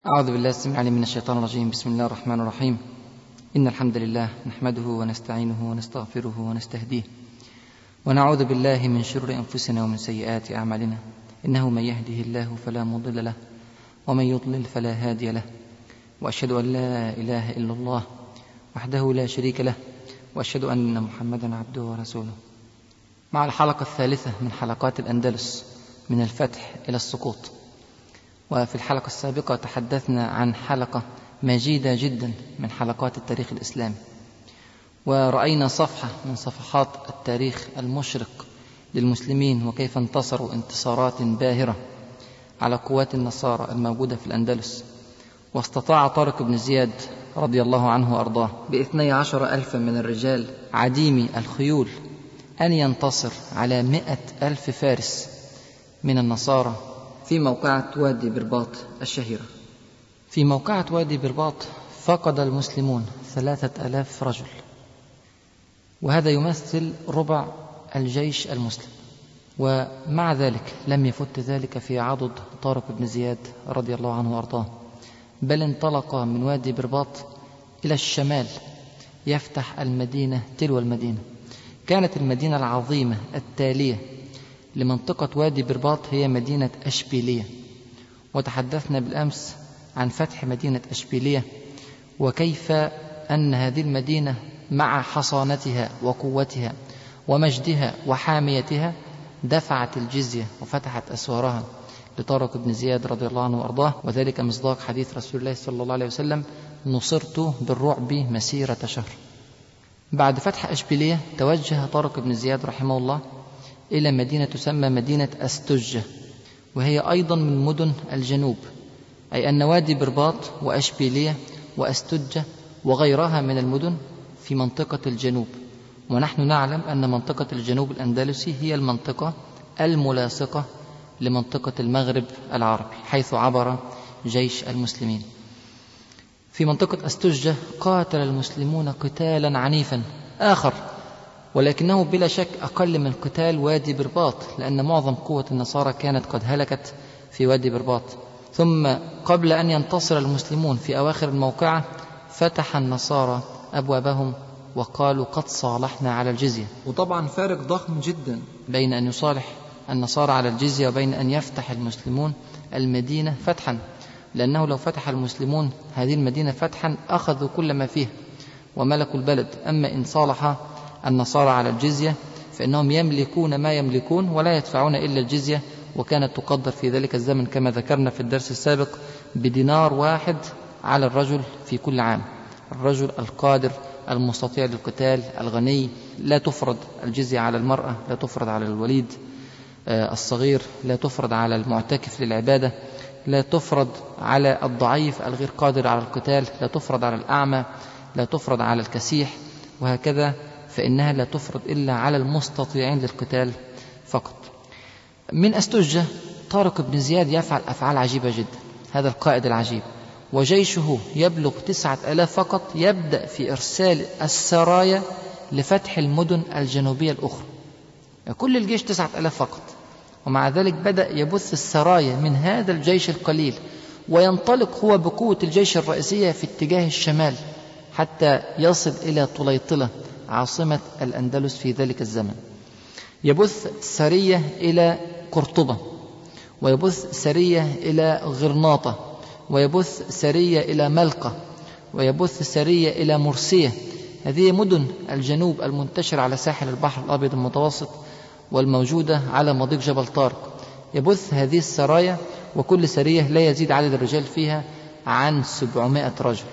أعوذ بالله السميع العليم من الشيطان الرجيم. بسم الله الرحمن الرحيم. إن الحمد لله نحمده ونستعينه ونستغفره ونستهديه ونعوذ بالله من شرور أنفسنا ومن سيئات أعمالنا. إنه من يهده الله فلا مضل له ومن يضلل فلا هادي له، وأشهد أن لا إله إلا الله وحده لا شريك له، وأشهد أن محمدا عبده ورسوله. مع الحلقة الثالثة من حلقات الأندلس من الفتح إلى السقوط. وفي الحلقة السابقة تحدثنا عن حلقة مجيدة جدا من حلقات التاريخ الإسلامي، ورأينا صفحة من صفحات التاريخ المشرق للمسلمين، وكيف انتصروا انتصارات باهرة على قوات النصارى الموجودة في الأندلس. واستطاع طارق بن زياد رضي الله عنه وأرضاه ب12,000 من الرجال عديمي الخيول أن ينتصر على 100,000 فارس من النصارى في موقعة وادي برباط الشهيرة. في موقعة وادي برباط فقد المسلمون 3,000 رجل، وهذا يمثل ربع الجيش المسلم. ومع ذلك لم يفت ذلك في عضد طارق بن زياد رضي الله عنه وأرضاه، بل انطلق من وادي برباط إلى الشمال يفتح المدينة تلو المدينة. كانت المدينة العظيمة التالية لمنطقة وادي برباط هي مدينة أشبيلية، وتحدثنا بالأمس عن فتح مدينة أشبيلية، وكيف أن هذه المدينة مع حصانتها وقوتها ومجدها وحاميتها دفعت الجزية وفتحت أسوارها لطارق بن زياد رضي الله عنه وأرضاه، وذلك مصداق حديث رسول الله صلى الله عليه وسلم: نصرت بالرعب مسيرة شهر. بعد فتح أشبيلية توجه طارق بن زياد رحمه الله إلى مدينة تسمى مدينة أستجة، وهي أيضا من مدن الجنوب، أي أن وادي برباط وأشبيلية وأستجة وغيرها من المدن في منطقة الجنوب. ونحن نعلم أن منطقة الجنوب الأندلسي هي المنطقة الملاصقة لمنطقة المغرب العربي حيث عبر جيش المسلمين. في منطقة أستجة قاتل المسلمون قتالا عنيفا آخر، ولكنه بلا شك أقل من قتال وادي برباط، لأن معظم قوة النصارى كانت قد هلكت في وادي برباط. ثم قبل أن ينتصر المسلمون في أواخر الموقعة فتح النصارى أبوابهم وقالوا: قد صالحنا على الجزية. وطبعا فارق ضخم جدا بين أن يصالح النصارى على الجزية وبين أن يفتح المسلمون المدينة فتحا، لأنه لو فتح المسلمون هذه المدينة فتحا أخذوا كل ما فيها وملكوا البلد. أما إن صالح النصارى على الجزية فإنهم يملكون ما يملكون ولا يدفعون إلا الجزية، وكانت تقدر في ذلك الزمن كما ذكرنا في الدرس السابق بدينار واحد على الرجل في كل عام. الرجل القادر المستطيع للقتال الغني لا تفرض الجزية على المرأة، لا تفرض على الوليد الصغير، لا تفرض على المعتكف للعبادة، لا تفرض على الضعيف الغير قادر على القتال، لا تفرض على الأعمى، لا تفرض على الكسيح، وهكذا فإنها لا تفرض إلا على المستطيعين للقتال فقط. من أستجة طارق بن زياد يفعل أفعال عجيبة جدا، هذا القائد العجيب، وجيشه يبلغ 9,000 فقط، يبدأ في إرسال السرايا لفتح المدن الجنوبية الأخرى. كل الجيش 9,000 فقط، ومع ذلك بدأ يبث السرايا من هذا الجيش القليل، وينطلق هو بقوة الجيش الرئيسية في اتجاه الشمال حتى يصل إلى طليطلة عاصمة الأندلس في ذلك الزمن. يبث سرية إلى قرطبة، ويبث سرية إلى غرناطة، ويبث سرية إلى ملقة، ويبث سرية إلى مرسية. هذه مدن الجنوب المنتشرة على ساحل البحر الأبيض المتوسط والموجودة على مضيق جبل طارق. يبث هذه السرايا، وكل سرية لا يزيد عدد الرجال فيها عن 700 رجل.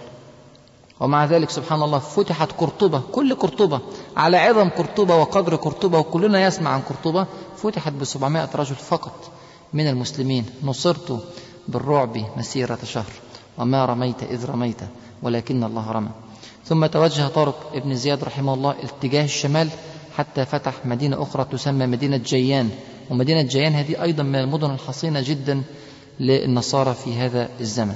ومع ذلك سبحان الله فتحت قرطبة، كل قرطبة على عظم قرطبة وقدر قرطبة، وكلنا يسمع عن قرطبة، فتحت ب700 رجل فقط من المسلمين. نصرت بالرعب مسيرة شهر وما رميت إذ رميت ولكن الله رمى. ثم توجه طارق بن زياد رحمه الله اتجاه الشمال حتى فتح مدينة أخرى تسمى مدينة جيان، ومدينة جيان هذه أيضا من المدن الحصينة جدا للنصارى في هذا الزمن.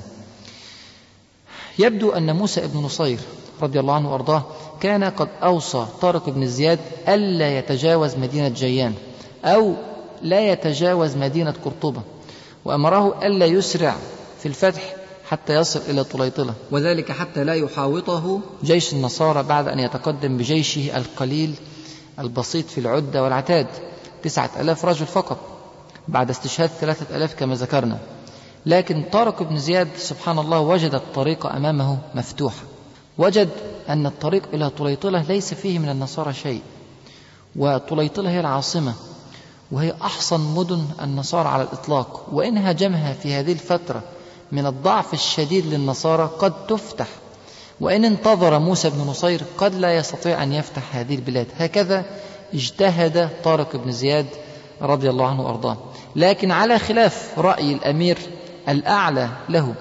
يبدو أن موسى بن نصير رضي الله عنه وأرضاه كان قد أوصى طارق بن زياد ألا يتجاوز مدينة جيان أو لا يتجاوز مدينة قرطبة، وأمره ألا يسرع في الفتح حتى يصل إلى طليطلة، وذلك حتى لا يحاوطه جيش النصارى بعد أن يتقدم بجيشه القليل البسيط في العدة والعتاد، 9000 رجل فقط بعد استشهاد 3000 كما ذكرنا. لكن طارق بن زياد سبحان الله وجد الطريق أمامه مفتوحة، وجد أن الطريق إلى طليطلة ليس فيه من النصارى شيء، وطليطلة هي العاصمة وهي أحصن مدن النصارى على الإطلاق، وإن هاجمها في هذه الفترة من الضعف الشديد للنصارى قد تفتح، وإن انتظر موسى بن نصير قد لا يستطيع أن يفتح هذه البلاد. هكذا اجتهد طارق بن زياد رضي الله عنه وأرضاه، لكن على خلاف رأي الأمير الأعلى له.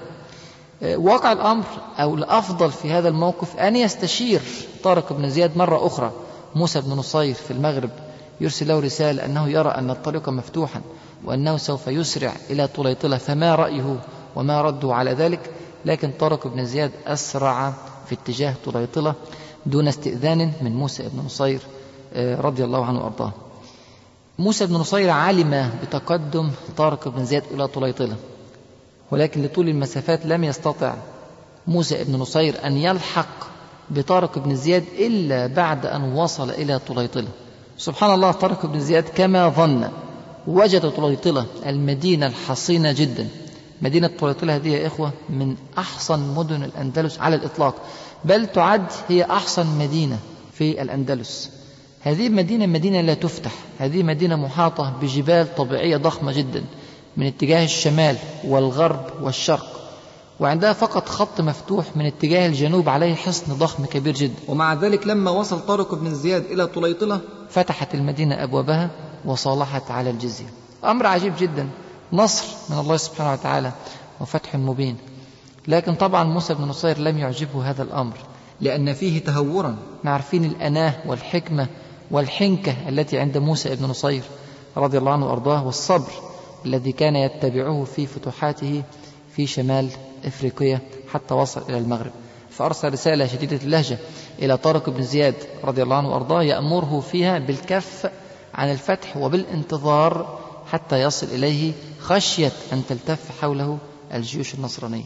واقع الأمر أو الأفضل في هذا الموقف أن يستشير طارق بن زياد مرة أخرى موسى بن نصير في المغرب، يرسل له رسالة أنه يرى أن الطريق مفتوحا وأنه سوف يسرع إلى طليطلة، فما رأيه وما رده على ذلك. لكن طارق بن زياد أسرع في اتجاه طليطلة دون استئذان من موسى بن نصير رضي الله عنه وأرضاه. موسى بن نصير علم بتقدم طارق بن زياد إلى طليطلة، ولكن لطول المسافات لم يستطع موسى بن نصير أن يلحق بطارق بن زياد إلا بعد أن وصل إلى طليطلة. سبحان الله، طارق بن زياد كما ظن وجد طليطلة المدينة الحصينة جدا. مدينة طليطلة هذه يا إخوة من أحسن مدن الأندلس على الإطلاق، بل تعد هي أحسن مدينة في الأندلس. هذه المدينة مدينة لا تفتح، هذه مدينة محاطة بجبال طبيعية ضخمة جدا من اتجاه الشمال والغرب والشرق، وعندها فقط خط مفتوح من اتجاه الجنوب عليه حصن ضخم كبير جدا. ومع ذلك لما وصل طارق بن زياد إلى طليطلة فتحت المدينة أبوابها وصالحت على الجزية. أمر عجيب جدا، نصر من الله سبحانه وتعالى وفتح مبين. لكن طبعا موسى بن نصير لم يعجبه هذا الأمر، لأن فيه تهورا. نعرفين الأناة والحكمة والحنكة التي عند موسى بن نصير رضي الله عنه وأرضاه، والصبر الذي كان يتبعه في فتوحاته في شمال إفريقيا حتى وصل إلى المغرب. فأرسل رسالة شديدة اللهجة إلى طارق بن زياد رضي الله عنه وأرضاه يأمره فيها بالكف عن الفتح وبالانتظار حتى يصل إليه، خشية أن تلتف حوله الجيوش النصرانية.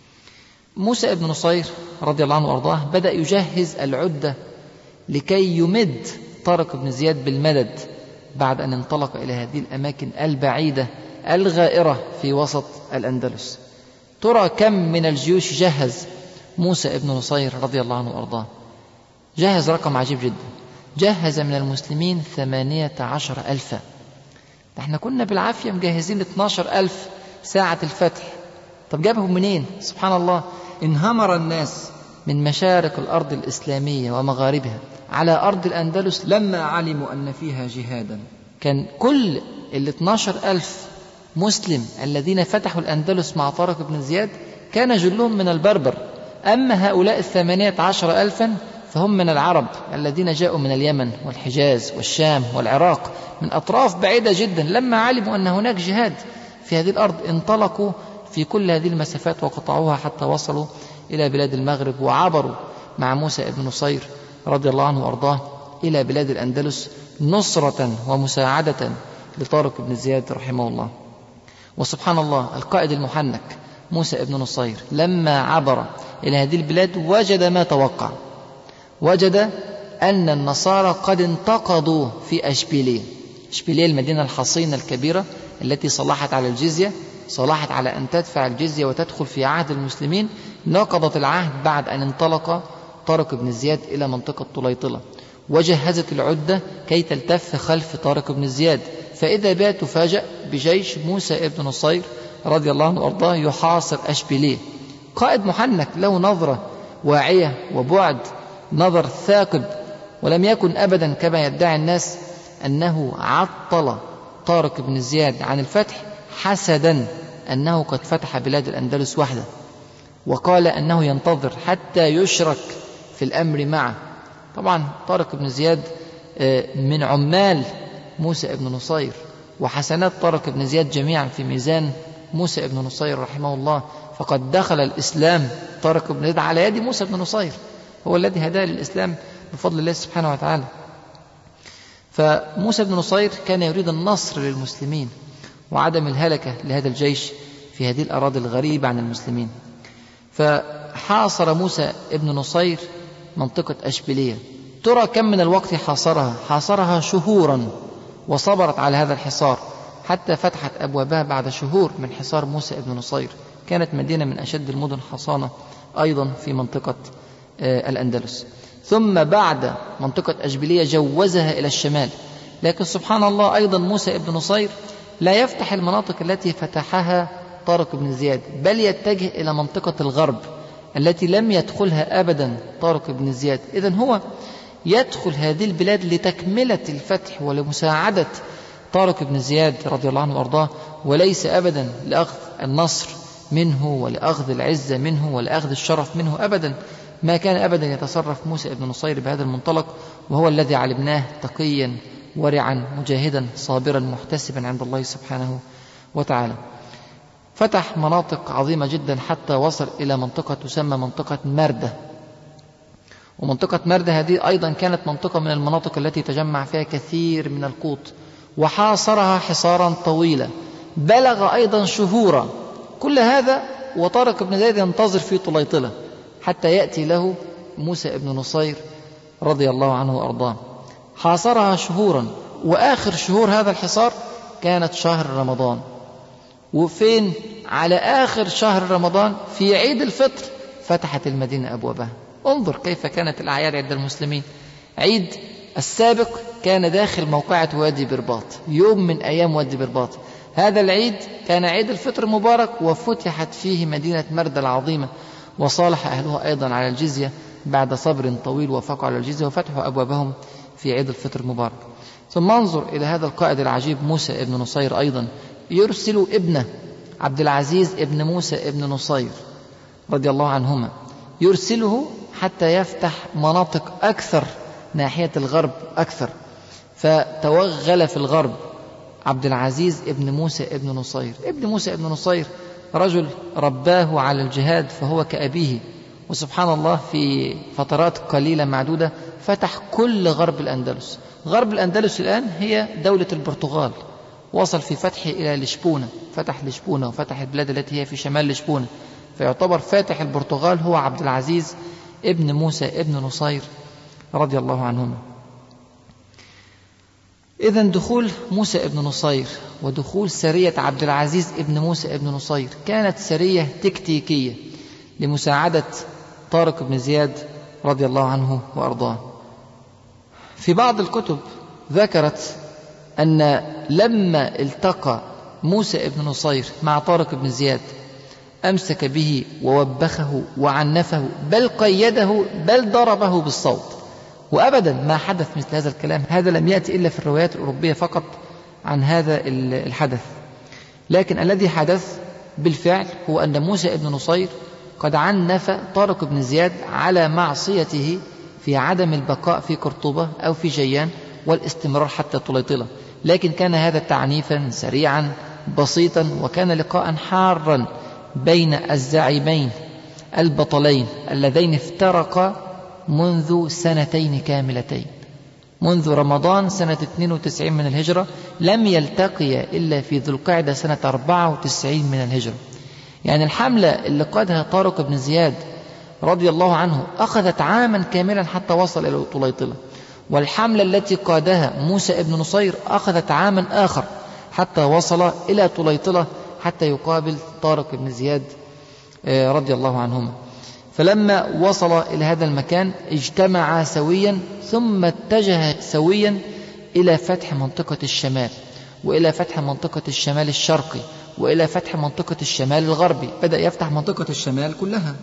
موسى بن نصير رضي الله عنه وأرضاه بدأ يجهز العدة لكي يمد طارق بن زياد بالمدد بعد أن انطلق إلى هذه الأماكن البعيدة الغائرة في وسط الأندلس. ترى كم من الجيوش جهز موسى بن نصير رضي الله عنه وأرضاه؟ جهز رقم عجيب جدا، جهز من المسلمين 18,000. احنا كنا بالعافية مجهزين 12,000 ساعة الفتح، طب جابهم منين؟ سبحان الله، انهمر الناس من مشارق الأرض الإسلامية ومغاربها على أرض الأندلس لما علموا أن فيها جهادا. كان كل 12,000 مسلم الذين فتحوا الأندلس مع طارق بن زياد كان جلهم من البربر، أما هؤلاء 18,000 فهم من العرب الذين جاءوا من اليمن والحجاز والشام والعراق، من أطراف بعيدة جدا. لما علموا أن هناك جهاد في هذه الأرض انطلقوا في كل هذه المسافات وقطعوها حتى وصلوا إلى بلاد المغرب، وعبروا مع موسى بن نصير رضي الله عنه وأرضاه إلى بلاد الأندلس نصرة ومساعدة لطارق بن زياد رحمه الله. وسبحان الله، القائد المحنك موسى بن نصير لما عبر إلى هذه البلاد وجد ما توقع، وجد أن النصارى قد انتقضوا في أشبيلية. أشبيلية المدينة الحصينة الكبيرة التي صلحت على الجزية، صلحت على أن تدفع الجزية وتدخل في عهد المسلمين، نقضت العهد بعد أن انطلق طارق بن زياد إلى منطقة طليطلة، وجهزت العدة كي تلتف خلف طارق بن زياد. فإذا بها تفاجأ بجيش موسى بن نصير رضي الله عنه وأرضاه يحاصر أشبيلية. قائد محنك له نظرة واعية وبعد نظر ثاقب، ولم يكن أبدا كما يدعي الناس أنه عطل طارق بن زياد عن الفتح حسدا أنه قد فتح بلاد الأندلس وحده، وقال أنه ينتظر حتى يشرك في الأمر معه. طبعا طارق بن زياد من عمال موسى بن نصير، وحسنات طارق بن زياد جميعا في ميزان موسى بن نصير رحمه الله، فقد دخل الإسلام طارق بن زياد على يد موسى بن نصير، هو الذي هداه للإسلام بفضل الله سبحانه وتعالى. فموسى بن نصير كان يريد النصر للمسلمين وعدم الهلكة لهذا الجيش في هذه الأراضي الغريبة عن المسلمين. فحاصر موسى ابن نصير منطقة أشبيلية. ترى كم من الوقت حاصرها شهورا، وصبرت على هذا الحصار حتى فتحت أبوابها بعد شهور من حصار موسى ابن نصير. كانت مدينة من أشد المدن حصانة أيضا في منطقة الأندلس. ثم بعد منطقة أشبيلية جوزها إلى الشمال. لكن سبحان الله أيضا موسى ابن نصير لا يفتح المناطق التي فتحها طارق بن زياد، بل يتجه إلى منطقة الغرب التي لم يدخلها أبدا طارق بن زياد. إذن هو يدخل هذه البلاد لتكملة الفتح ولمساعدة طارق بن زياد رضي الله عنه وأرضاه، وليس أبدا لأخذ النصر منه ولأخذ العزة منه ولأخذ الشرف منه أبدا. ما كان أبدا يتصرف موسى ابن نصير بهذا المنطلق، وهو الذي علمناه تقيا ورعا مجاهدا صابرا محتسبا عند الله سبحانه وتعالى. فتح مناطق عظيمة جدا حتى وصل إلى منطقة تسمى منطقة مردة. ومنطقة مردة هذه أيضا كانت منطقة من المناطق التي تجمع فيها كثير من القوط، وحاصرها حصارا طويلا بلغ أيضا شهورا. كل هذا وطارق بن زياد ينتظر في طليطلة حتى يأتي له موسى ابن نصير رضي الله عنه وأرضاه. حاصرها شهورا، وآخر شهور هذا الحصار كانت شهر رمضان. وفين؟ على آخر شهر رمضان في عيد الفطر فتحت المدينة أبوابها. انظر كيف كانت الأعياد عند المسلمين. عيد السابق كان داخل موقعة وادي برباط، يوم من أيام وادي برباط. هذا العيد كان عيد الفطر مبارك، وفتحت فيه مدينة مردة العظيمة، وصالح أهلها أيضا على الجزية بعد صبر طويل، وافقوا على الجزية وفتحوا أبوابهم في عيد الفطر المبارك. ثم انظر إلى هذا القائد العجيب موسى ابن نصير أيضا يرسل ابنه عبد العزيز ابن موسى ابن نصير رضي الله عنهما، يرسله حتى يفتح مناطق أكثر ناحية الغرب أكثر. فتوغل في الغرب عبد العزيز ابن موسى ابن نصير. ابن موسى ابن نصير رجل رباه على الجهاد فهو كأبيه، وسبحان الله في فترات قليلة معدودة فتح كل غرب الأندلس. غرب الأندلس الآن هي دولة البرتغال. وصل في فتحه إلى لشبونة، فتح لشبونة وفتح البلاد التي هي في شمال لشبونة. فيعتبر فاتح البرتغال هو عبد العزيز ابن موسى ابن نصير رضي الله عنهما. إذن دخول موسى ابن نصير ودخول سرية عبد العزيز ابن موسى ابن نصير كانت سرية تكتيكية لمساعدة طارق بن زياد رضي الله عنه وأرضاه. في بعض الكتب ذكرت أن لما التقى موسى ابن نصير مع طارق بن زياد أمسك به ووبخه وعنفه، بل قيده، بل ضربه بالصوت. وأبدا ما حدث مثل هذا الكلام. هذا لم يأتي إلا في الروايات الأوروبية فقط عن هذا الحدث. لكن الذي حدث بالفعل هو أن موسى ابن نصير قد عنف طارق بن زياد على معصيته في عدم البقاء في قرطبة أو في جيان والاستمرار حتى طليطلة. لكن كان هذا تعنيفا سريعا بسيطا، وكان لقاء حارا بين الزعيمين البطلين اللذين افترقا منذ سنتين كاملتين، منذ رمضان سنة 92 من الهجرة، لم يلتقيا إلا في ذو القعدة سنة 94 من الهجرة. يعني الحملة اللي قادها طارق بن زياد رضي الله عنه أخذت عاما كاملا حتى وصل إلى طليطلة، والحملة التي قادها موسى ابن نصير أخذت عاما آخر حتى وصل إلى طليطلة حتى يقابل طارق بن زياد رضي الله عنهما. فلما وصل إلى هذا المكان اجتمعا سويا، ثم اتجه سويا إلى فتح منطقة الشمال، وإلى فتح منطقة الشمال الشرقي، وإلى فتح منطقة الشمال الغربي. بدأ يفتح منطقة الشمال كلها،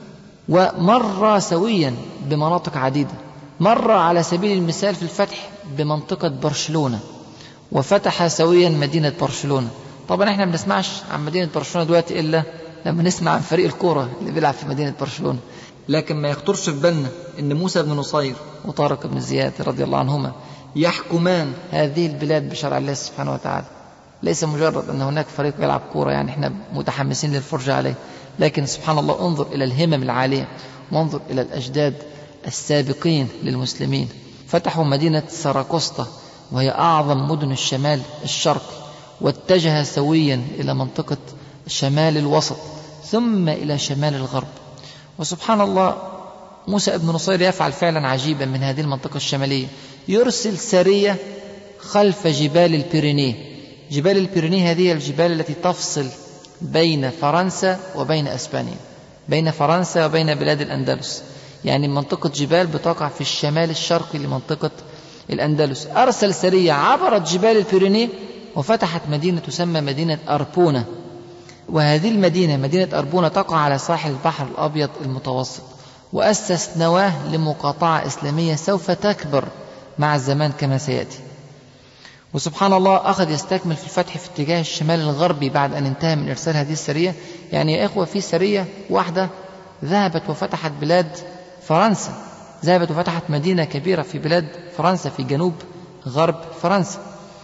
ومر سويا بمناطق عديدة. مر على سبيل المثال في الفتح بمنطقة برشلونة، وفتح سويا مدينة برشلونة. طبعا احنا ما بنسمعش عن مدينة برشلونة دلوقتي إلا لما نسمع عن فريق الكورة اللي بيلعب في مدينة برشلونة. لكن ما يخطرش في بالنا ان موسى بن نصير وطارق بن زياد رضي الله عنهما يحكمان هذه البلاد بشرع الله سبحانه وتعالى. ليس مجرد ان هناك فريق يلعب كورة يعني احنا متحمسين للفرجة عليه، لكن سبحان الله انظر الى الهمم العالية، وانظر الى الاجداد السابقين للمسلمين. فتحوا مدينة ساراكوستا وهي اعظم مدن الشمال الشرقي، واتجه سويا الى منطقة شمال الوسط، ثم إلى شمال الغرب. وسبحان الله موسى ابن نصير يفعل فعلا عجيبا من هذه المنطقة الشمالية، يرسل سرية خلف جبال البيرينيه. جبال البيرينيه هذه الجبال التي تفصل بين فرنسا وبين أسبانيا، بين فرنسا وبين بلاد الأندلس، يعني منطقة جبال بتقع في الشمال الشرقي لمنطقة الأندلس. أرسل سرية عبرت جبال البيرينيه وفتحت مدينة تسمى مدينة أربونة، وهذه المدينة مدينة أربونة تقع على ساحل البحر الأبيض المتوسط، وأسس نواة لمقاطعة إسلامية سوف تكبر مع الزمان كما سيأتي. وسبحان الله أخذ يستكمل في الفتح في اتجاه الشمال الغربي بعد أن انتهى من إرسال هذه السرية. يعني يا إخوة في سرية واحدة ذهبت وفتحت بلاد فرنسا، ذهبت وفتحت مدينة كبيرة في بلاد فرنسا في جنوب غرب فرنسا،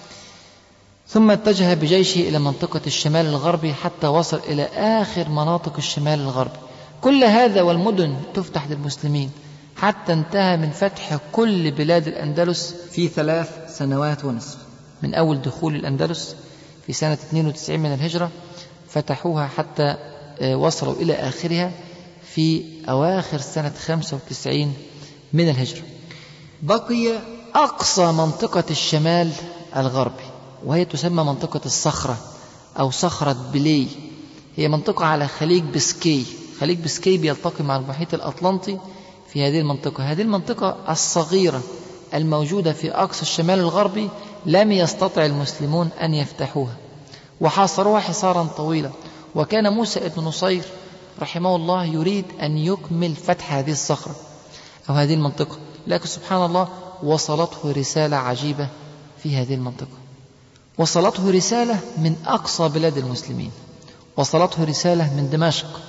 ثم اتجه بجيشه إلى منطقة الشمال الغربي حتى وصل إلى آخر مناطق الشمال الغربي. كل هذا والمدن تفتح للمسلمين حتى انتهى من فتح كل بلاد الأندلس في 3 سنوات ونصف. من أول دخول الأندلس في سنة 92 من الهجرة فتحوها حتى وصلوا إلى آخرها في أواخر سنة 95 من الهجرة. بقي أقصى منطقة الشمال الغربي وهي تسمى منطقة الصخرة أو صخرة بلي، هي منطقة على خليج بسكي. خليج بسكي بيلتقي مع المحيط الأطلنطي في هذه المنطقة. هذه المنطقة الصغيرة الموجودة في أقصى الشمال الغربي لم يستطع المسلمون أن يفتحوها وحاصروها حصارا طويلا، وكان موسى ابن نصير رحمه الله يريد أن يكمل فتح هذه الصخرة أو هذه المنطقة، لكن سبحان الله وصلته رسالة عجيبة في هذه المنطقة. وصلته رسالة من أقصى بلاد المسلمين، وصلته رسالة من دمشق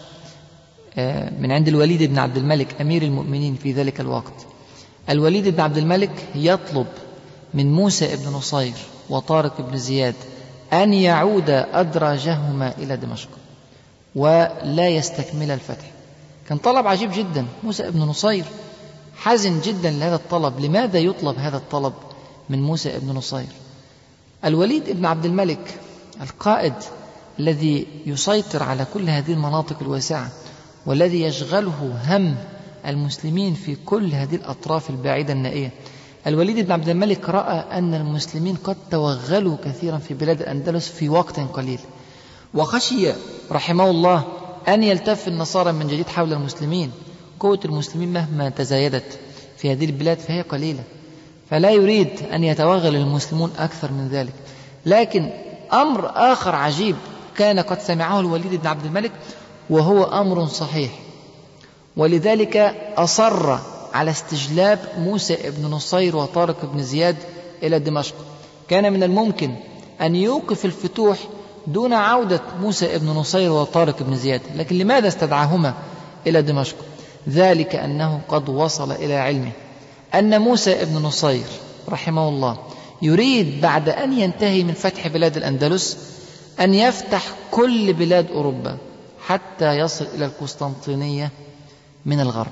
من عند الوليد بن عبد الملك أمير المؤمنين في ذلك الوقت. الوليد بن عبد الملك يطلب من موسى ابن نصير وطارق بن زياد أن يعود أدراجهما إلى دمشق ولا يستكمل الفتح. كان طلب عجيب جدا. موسى ابن نصير حزن جدا لهذا الطلب. لماذا يطلب هذا الطلب من موسى ابن نصير؟ الوليد بن عبد الملك القائد الذي يسيطر على كل هذه المناطق الواسعة والذي يشغله هم المسلمين في كل هذه الأطراف البعيدة النائية، الوليد بن عبد الملك رأى أن المسلمين قد توغلوا كثيرا في بلاد الأندلس في وقت قليل، وخشي رحمه الله أن يلتف النصارى من جديد حول المسلمين. قوة المسلمين مهما تزايدت في هذه البلاد فهي قليلة، فلا يريد أن يتوغل المسلمون أكثر من ذلك. لكن أمر آخر عجيب كان قد سمعه الوليد بن عبد الملك وهو أمر صحيح، ولذلك أصر على استجلاب موسى ابن نصير وطارق بن زياد إلى دمشق. كان من الممكن أن يوقف الفتوح دون عودة موسى ابن نصير وطارق بن زياد، لكن لماذا استدعاهما إلى دمشق؟ ذلك أنه قد وصل إلى علمه أن موسى ابن نصير رحمه الله يريد بعد أن ينتهي من فتح بلاد الأندلس أن يفتح كل بلاد أوروبا حتى يصل إلى القسطنطينية من الغرب.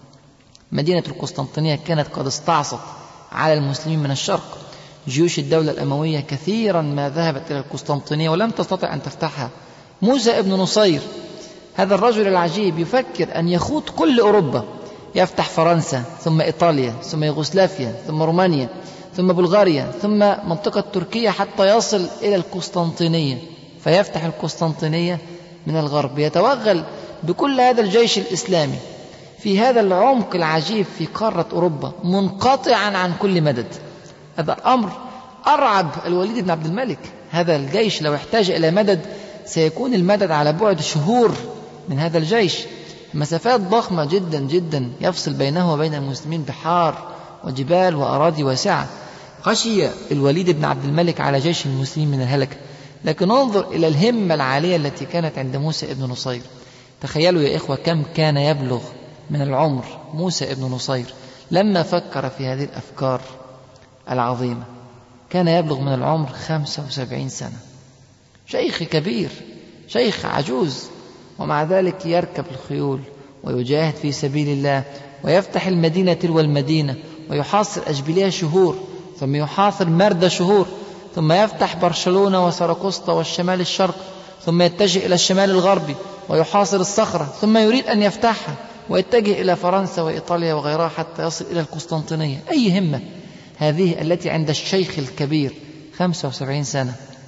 مدينة القسطنطينية كانت قد استعصت على المسلمين من الشرق. جيوش الدولة الأموية كثيرا ما ذهبت إلى القسطنطينية ولم تستطع أن تفتحها. موسى ابن نصير هذا الرجل العجيب يفكر أن يخوض كل أوروبا، يفتح فرنسا ثم إيطاليا ثم يوغوسلافيا ثم رومانيا ثم بلغاريا ثم منطقة تركيا حتى يصل إلى القسطنطينية، فيفتح القسطنطينية من الغرب. يتوغل بكل هذا الجيش الإسلامي في هذا العمق العجيب في قارة أوروبا منقطعا عن كل مدد. هذا أمر أرعب الوليد بن عبد الملك. هذا الجيش لو احتاج إلى مدد سيكون المدد على بعد شهور من هذا الجيش، مسافات ضخمة جدا جدا يفصل بينه وبين المسلمين بحار وجبال وأراضي واسعة. خشي الوليد بن عبد الملك على جيش المسلمين من الهلكة. لكن انظر إلى الهمة العالية التي كانت عند موسى ابن نصير. تخيلوا يا إخوة كم كان يبلغ من العمر موسى ابن نصير لما فكر في هذه الأفكار العظيمة. كان يبلغ من العمر 75 سنة، شيخ كبير، شيخ عجوز، ومع ذلك يركب الخيول ويجاهد في سبيل الله ويفتح المدينة تلو المدينة ويحاصر أشبيلية شهور ثم يحاصر مردة شهور ثم يفتح برشلونة وسراقسطة والشمال الشرق ثم يتجه إلى الشمال الغربي ويحاصر الصخرة ثم يريد أن يفتحها ويتجه إلى فرنسا وإيطاليا وغيرها حتى يصل إلى القسطنطينية. أي همة هذه التي عند الشيخ الكبير 75 سنة.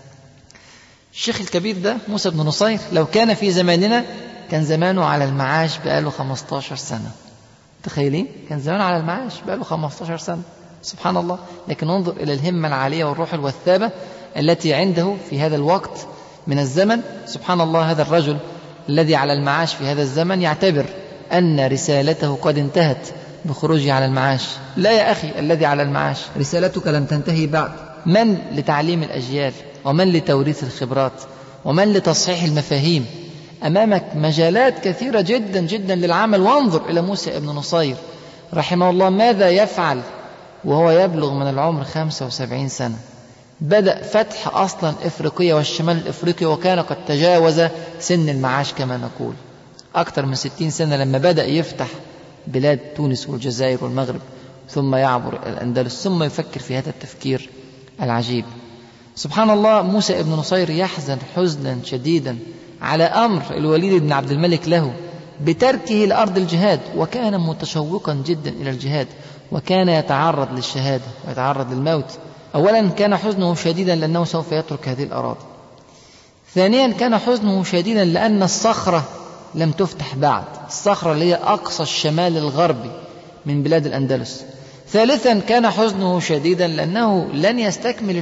الشيخ الكبير ده موسى بن نصير لو كان في زماننا كان زمانه على المعاش بقاله 15 سنة. تخيلين؟ كان زمانه على المعاش بقاله 15 سنة. سبحان الله. لكن انظر إلى الهمة العالية والروح الوثابة التي عنده في هذا الوقت من الزمن. سبحان الله. هذا الرجل الذي على المعاش في هذا الزمن يعتبر أن رسالته قد انتهت بخروجه على المعاش. لا يا أخي الذي على المعاش، رسالتك لم تنتهي بعد. من لتعليم الأجيال، ومن لتوريث الخبرات، ومن لتصحيح المفاهيم. أمامك مجالات كثيرة جدا جدا للعمل. وانظر إلى موسى ابن نصير رحمه الله ماذا يفعل وهو يبلغ من العمر 75 سنة. بدأ فتح أصلا إفريقيا والشمال الإفريقي وكان قد تجاوز سن المعاش كما نقول. أكثر من 60 سنة لما بدأ يفتح بلاد تونس والجزائر والمغرب، ثم يعبر الأندلس، ثم يفكر في هذا التفكير العجيب. سبحان الله. موسى ابن نصير يحزن حزنا شديدا على أمر الوليد بن عبد الملك له بتركه لأرض الجهاد، وكان متشوقا جدا إلى الجهاد، وكان يتعرض للشهادة ويتعرض للموت. أولا كان حزنه شديدا لأنه سوف يترك هذه الأراضي. ثانيا كان حزنه شديدا لأن الصخرة لم تفتح بعد، الصخرة اللي هي أقصى الشمال الغربي من بلاد الأندلس. ثالثا كان حزنه شديدا لأنه لن يستكمل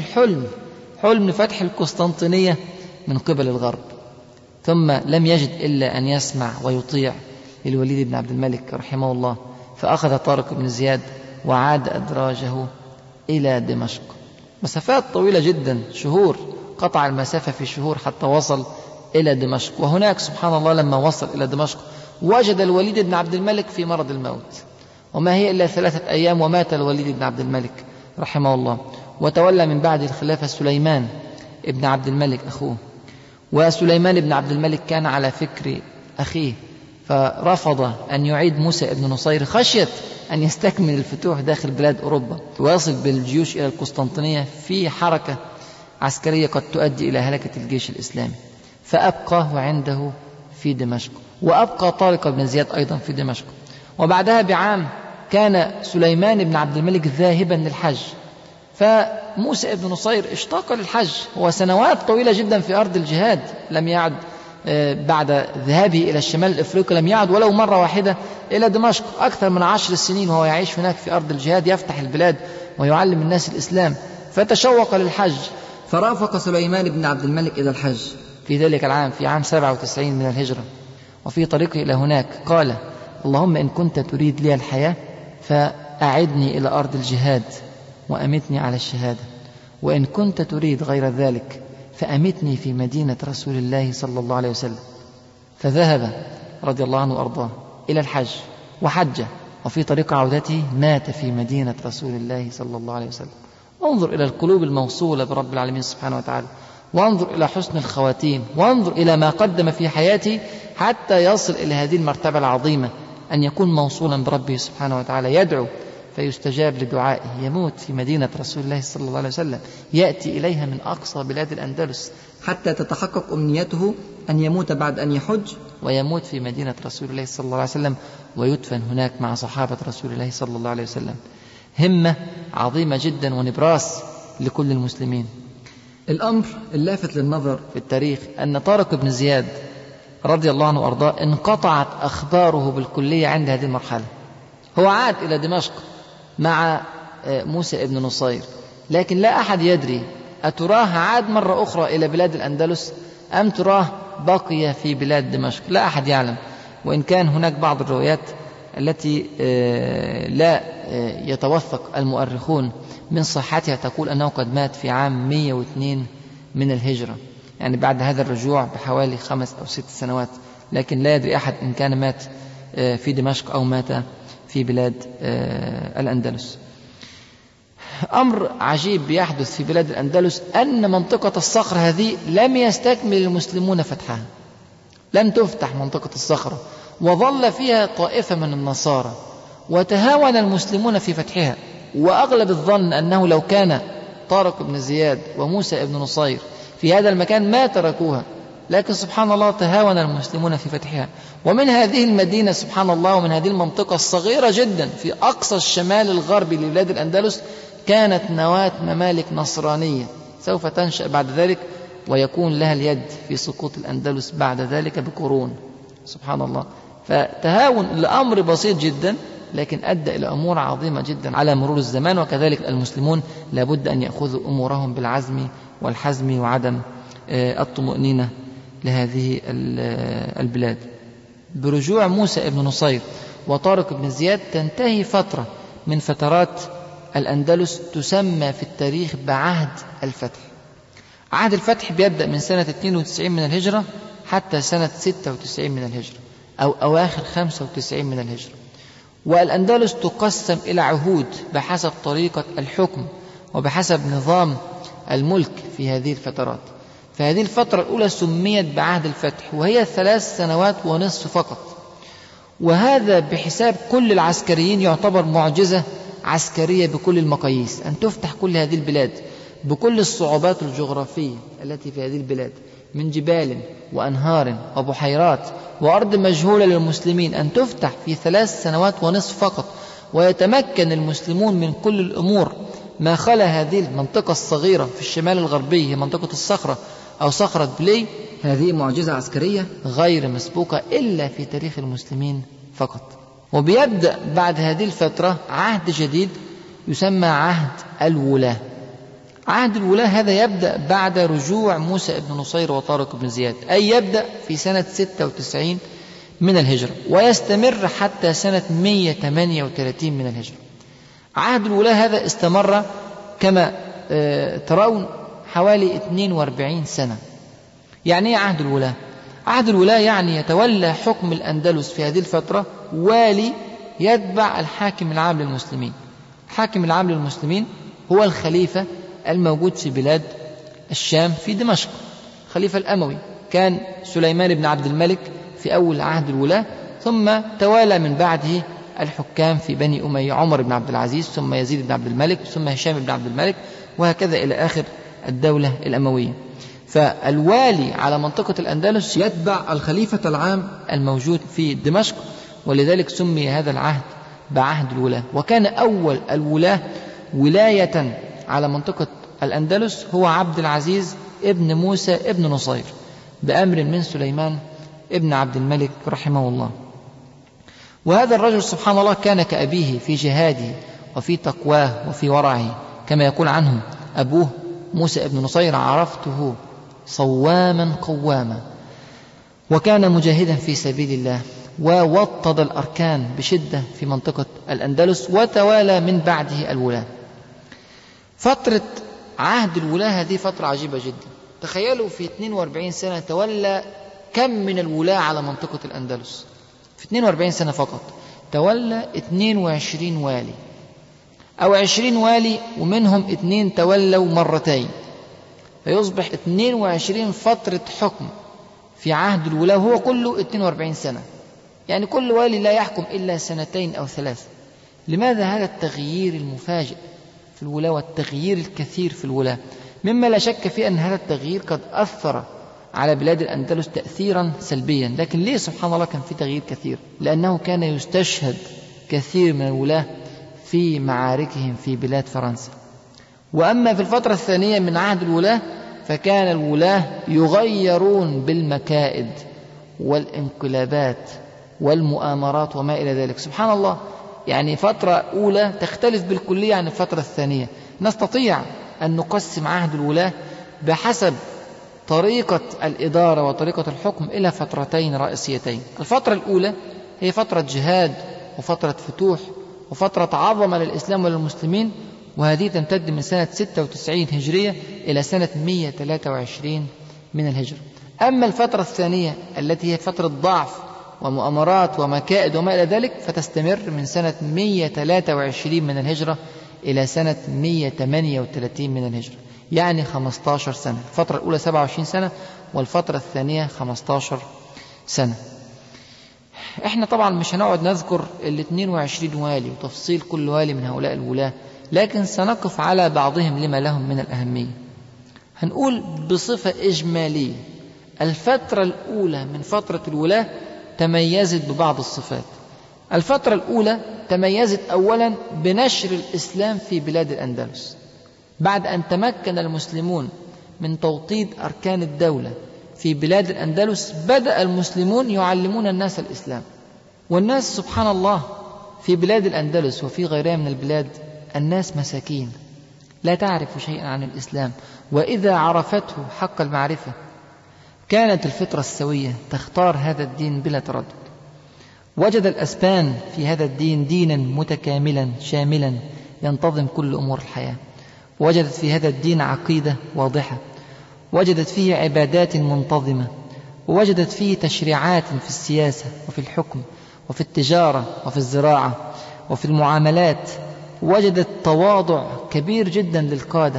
حلم فتح القسطنطينية من قبل الغرب. ثم لم يجد إلا أن يسمع ويطيع للوليد بن عبد الملك رحمه الله، فأخذ طارق بن زياد وعاد أدراجه إلى دمشق. مسافات طويلة جدا، شهور، قطع المسافة في شهور حتى وصل إلى دمشق. وهناك سبحان الله لما وصل إلى دمشق وجد الوليد بن عبد الملك في مرض الموت، وما هي إلا 3 أيام ومات الوليد بن عبد الملك رحمه الله. وتولى من بعد الخلافة سليمان ابن عبد الملك أخوه. وسليمان بن عبد الملك كان على فكر أخيه، فرفض أن يعيد موسى ابن نصير خشية أن يستكمل الفتوح داخل بلاد أوروبا ويصل بالجيوش إلى القسطنطينية في حركة عسكرية قد تؤدي إلى هلكة الجيش الإسلامي، فأبقاه عنده في دمشق. وأبقى طارق بن زياد أيضا في دمشق. وبعدها بعام كان سليمان بن عبد الملك ذاهبا للحج، فموسى ابن نصير اشتاق للحج. هو سنوات طويلة جدا في أرض الجهاد، لم يعد بعد ذهابه إلى الشمال الإفريقي لم يعد ولو مرة واحدة إلى دمشق. أكثر من 10 سنين وهو يعيش هناك في أرض الجهاد، يفتح البلاد ويعلم الناس الإسلام، فتشوق للحج. فرافق سليمان بن عبد الملك إلى الحج في ذلك العام، في عام 97 من الهجرة. وفي طريقه إلى هناك قال: اللهم إن كنت تريد لي الحياة فأعدني إلى أرض الجهاد وأمتني على الشهادة، وإن كنت تريد غير ذلك فأمتني في مدينة رسول الله صلى الله عليه وسلم. فذهب رضي الله عنه وأرضاه إلى الحج وحج، وفي طريق عودته مات في مدينة رسول الله صلى الله عليه وسلم. انظر إلى القلوب الموصولة برب العالمين سبحانه وتعالى، وانظر إلى حسن الخواتيم، وانظر إلى ما قدم في حياته حتى يصل إلى هذه المرتبة العظيمة، أن يكون موصولا بربه سبحانه وتعالى، يدعو فيستجاب لدعائه، يموت في مدينة رسول الله صلى الله عليه وسلم، يأتي إليها من أقصى بلاد الأندلس حتى تتحقق أمنيته أن يموت بعد أن يحج، ويموت في مدينة رسول الله صلى الله عليه وسلم، ويدفن هناك مع صحابة رسول الله صلى الله عليه وسلم. همة عظيمة جدا ونبراس لكل المسلمين. الأمر اللافت للنظر في التاريخ أن طارق بن زياد رضي الله عنه وأرضاه انقطعت أخباره بالكلية عند هذه المرحلة. هو عاد إلى دمشق مع موسى ابن نصير، لكن لا أحد يدري أتراه عاد مرة أخرى إلى بلاد الأندلس أم تراه بقي في بلاد دمشق، لا أحد يعلم. وإن كان هناك بعض الروايات التي لا يتوثق المؤرخون من صحتها تقول أنه قد مات في عام 102 من الهجرة، يعني بعد هذا الرجوع بحوالي 5 أو 6 سنوات، لكن لا يدري أحد إن كان مات في دمشق أو مات في بلاد الأندلس. أمر عجيب يحدث في بلاد الأندلس أن منطقة الصخرة هذه لم يستكمل المسلمون فتحها، لم تفتح منطقة الصخرة، وظل فيها طائفة من النصارى، وتهاون المسلمون في فتحها. وأغلب الظن أنه لو كان طارق بن زياد وموسى ابن نصير في هذا المكان ما تركوها، لكن سبحان الله تهاون المسلمون في فتحها. ومن هذه المدينة سبحان الله، ومن هذه المنطقة الصغيرة جدا في أقصى الشمال الغربي لبلاد الأندلس، كانت نواة ممالك نصرانية سوف تنشأ بعد ذلك، ويكون لها اليد في سقوط الأندلس بعد ذلك بقرون. سبحان الله. فتهاون لأمر بسيط جدا لكن أدى إلى أمور عظيمة جدا على مرور الزمان. وكذلك المسلمون لابد أن يأخذوا أمورهم بالعزم والحزم وعدم الطمأنينة لهذه البلاد. برجوع موسى ابن نصير وطارق بن زياد تنتهي فترة من فترات الأندلس تسمى في التاريخ بعهد الفتح. عهد الفتح بيبدأ من سنة 92 من الهجرة حتى سنة 96 من الهجرة، أو أواخر 95 من الهجرة. والأندلس تقسم إلى عهود بحسب طريقة الحكم وبحسب نظام الملك في هذه الفترات. فهذه الفترة الأولى سميت بعهد الفتح، وهي 3 سنوات ونصف فقط. وهذا بحساب كل العسكريين يعتبر معجزة عسكرية بكل المقاييس، أن تفتح كل هذه البلاد بكل الصعوبات الجغرافية التي في هذه البلاد من جبال وأنهار وبحيرات وأرض مجهولة للمسلمين، أن تفتح في 3 سنوات ونصف فقط، ويتمكن المسلمون من كل الأمور ما خلا هذه المنطقة الصغيرة في الشمال الغربي، هي منطقة الصخرة أو صخرة بلي. هذه معجزة عسكرية غير مسبوقة إلا في تاريخ المسلمين فقط. وبيبدأ بعد هذه الفترة عهد جديد يسمى عهد الولاة. عهد الولاة هذا يبدأ بعد رجوع موسى ابن نصير وطارق بن زياد، أي يبدأ في سنة 96 من الهجرة ويستمر حتى سنة 138 من الهجرة. عهد الولاة هذا استمر كما ترون حوالي 42 سنة. يعني ايه عهد الولاة؟ عهد الولاة يعني يتولى حكم الأندلس في هذه الفترة والي يتبع الحاكم العام للمسلمين. الحاكم العام للمسلمين هو الخليفة الموجود في بلاد الشام في دمشق، خليفة الأموي. كان سليمان بن عبد الملك في أول عهد الولاة، ثم توالى من بعده الحكام في بني أمية، عمر بن عبد العزيز، ثم يزيد بن عبد الملك، ثم هشام بن عبد الملك، وهكذا إلى آخر الدولة الأموية. فالوالي على منطقة الأندلس يتبع الخليفة العام الموجود في دمشق، ولذلك سمي هذا العهد بعهد الولاة. وكان أول الولاة ولاية على منطقة الأندلس هو عبد العزيز ابن موسى ابن نصير بأمر من سليمان ابن عبد الملك رحمه الله. وهذا الرجل سبحان الله كان كأبيه في جهاده وفي تقواه وفي ورعه، كما يقول عنه أبوه موسى ابن نصير: عرفته صواما قواما، وكان مجاهدا في سبيل الله، ووطد الأركان بشدة في منطقة الأندلس، وتوالى من بعده الولاة. فترة عهد الولاة هذه فترة عجيبة جدا. تخيلوا في 42 سنة تولى كم من الولاة على منطقة الأندلس؟ في 42 سنة فقط تولى 22 والي أو 20 والي، ومنهم 2 تولوا مرتين، فيصبح 22 فترة حكم في عهد الولاة، وهو كله 42 سنة. يعني كل والي لا يحكم إلا 2 أو 3. لماذا هذا التغيير المفاجئ في الولاة والتغيير الكثير في الولاة؟ مما لا شك فيه أن هذا التغيير قد أثر على بلاد الأندلس تأثيرا سلبيا. لكن ليه سبحان الله كان في تغيير كثير؟ لأنه كان يستشهد كثير من الولاة في معاركهم في بلاد فرنسا. وأما في الفترة الثانية من عهد الولاة فكان الولاة يغيرون بالمكائد والانقلابات والمؤامرات وما إلى ذلك. سبحان الله، يعني فترة أولى تختلف بالكلية عن الفترة الثانية. نستطيع أن نقسم عهد الولاة بحسب طريقة الإدارة وطريقة الحكم إلى فترتين رئيسيتين. الفترة الأولى هي فترة جهاد وفترة فتوح وفترة عظمة للإسلام وللمسلمين، وهذه تمتد من سنة 96 هجرية إلى سنة 123 من الهجرة. أما الفترة الثانية التي هي فترة ضعف ومؤامرات ومكائد وما إلى ذلك فتستمر من سنة 123 من الهجرة إلى سنة 138 من الهجرة، يعني 15 سنة. الفترة الأولى 27 سنة والفترة الثانية 15 سنة. احنا طبعا مش هنقعد نذكر 22 والي وتفصيل كل والي من هؤلاء الولاة، لكن سنقف على بعضهم لما لهم من الأهمية. هنقول بصفة إجمالية الفترة الأولى من فترة الولاة تميزت ببعض الصفات. الفترة الأولى تميزت أولا بنشر الإسلام في بلاد الأندلس. بعد أن تمكن المسلمون من توطيد أركان الدولة في بلاد الأندلس، بدأ المسلمون يعلمون الناس الإسلام. والناس سبحان الله في بلاد الأندلس وفي غيرها من البلاد الناس مساكين لا تعرف شيئا عن الإسلام، وإذا عرفته حق المعرفة كانت الفطرة السوية تختار هذا الدين بلا تردد. وجد الأسبان في هذا الدين دينا متكاملا شاملا ينتظم كل أمور الحياة. وجدت في هذا الدين عقيدة واضحة، وجدت فيه عبادات منتظمة، ووجدت فيه تشريعات في السياسة وفي الحكم وفي التجارة وفي الزراعة وفي المعاملات. وجدت تواضع كبير جدا للقادة.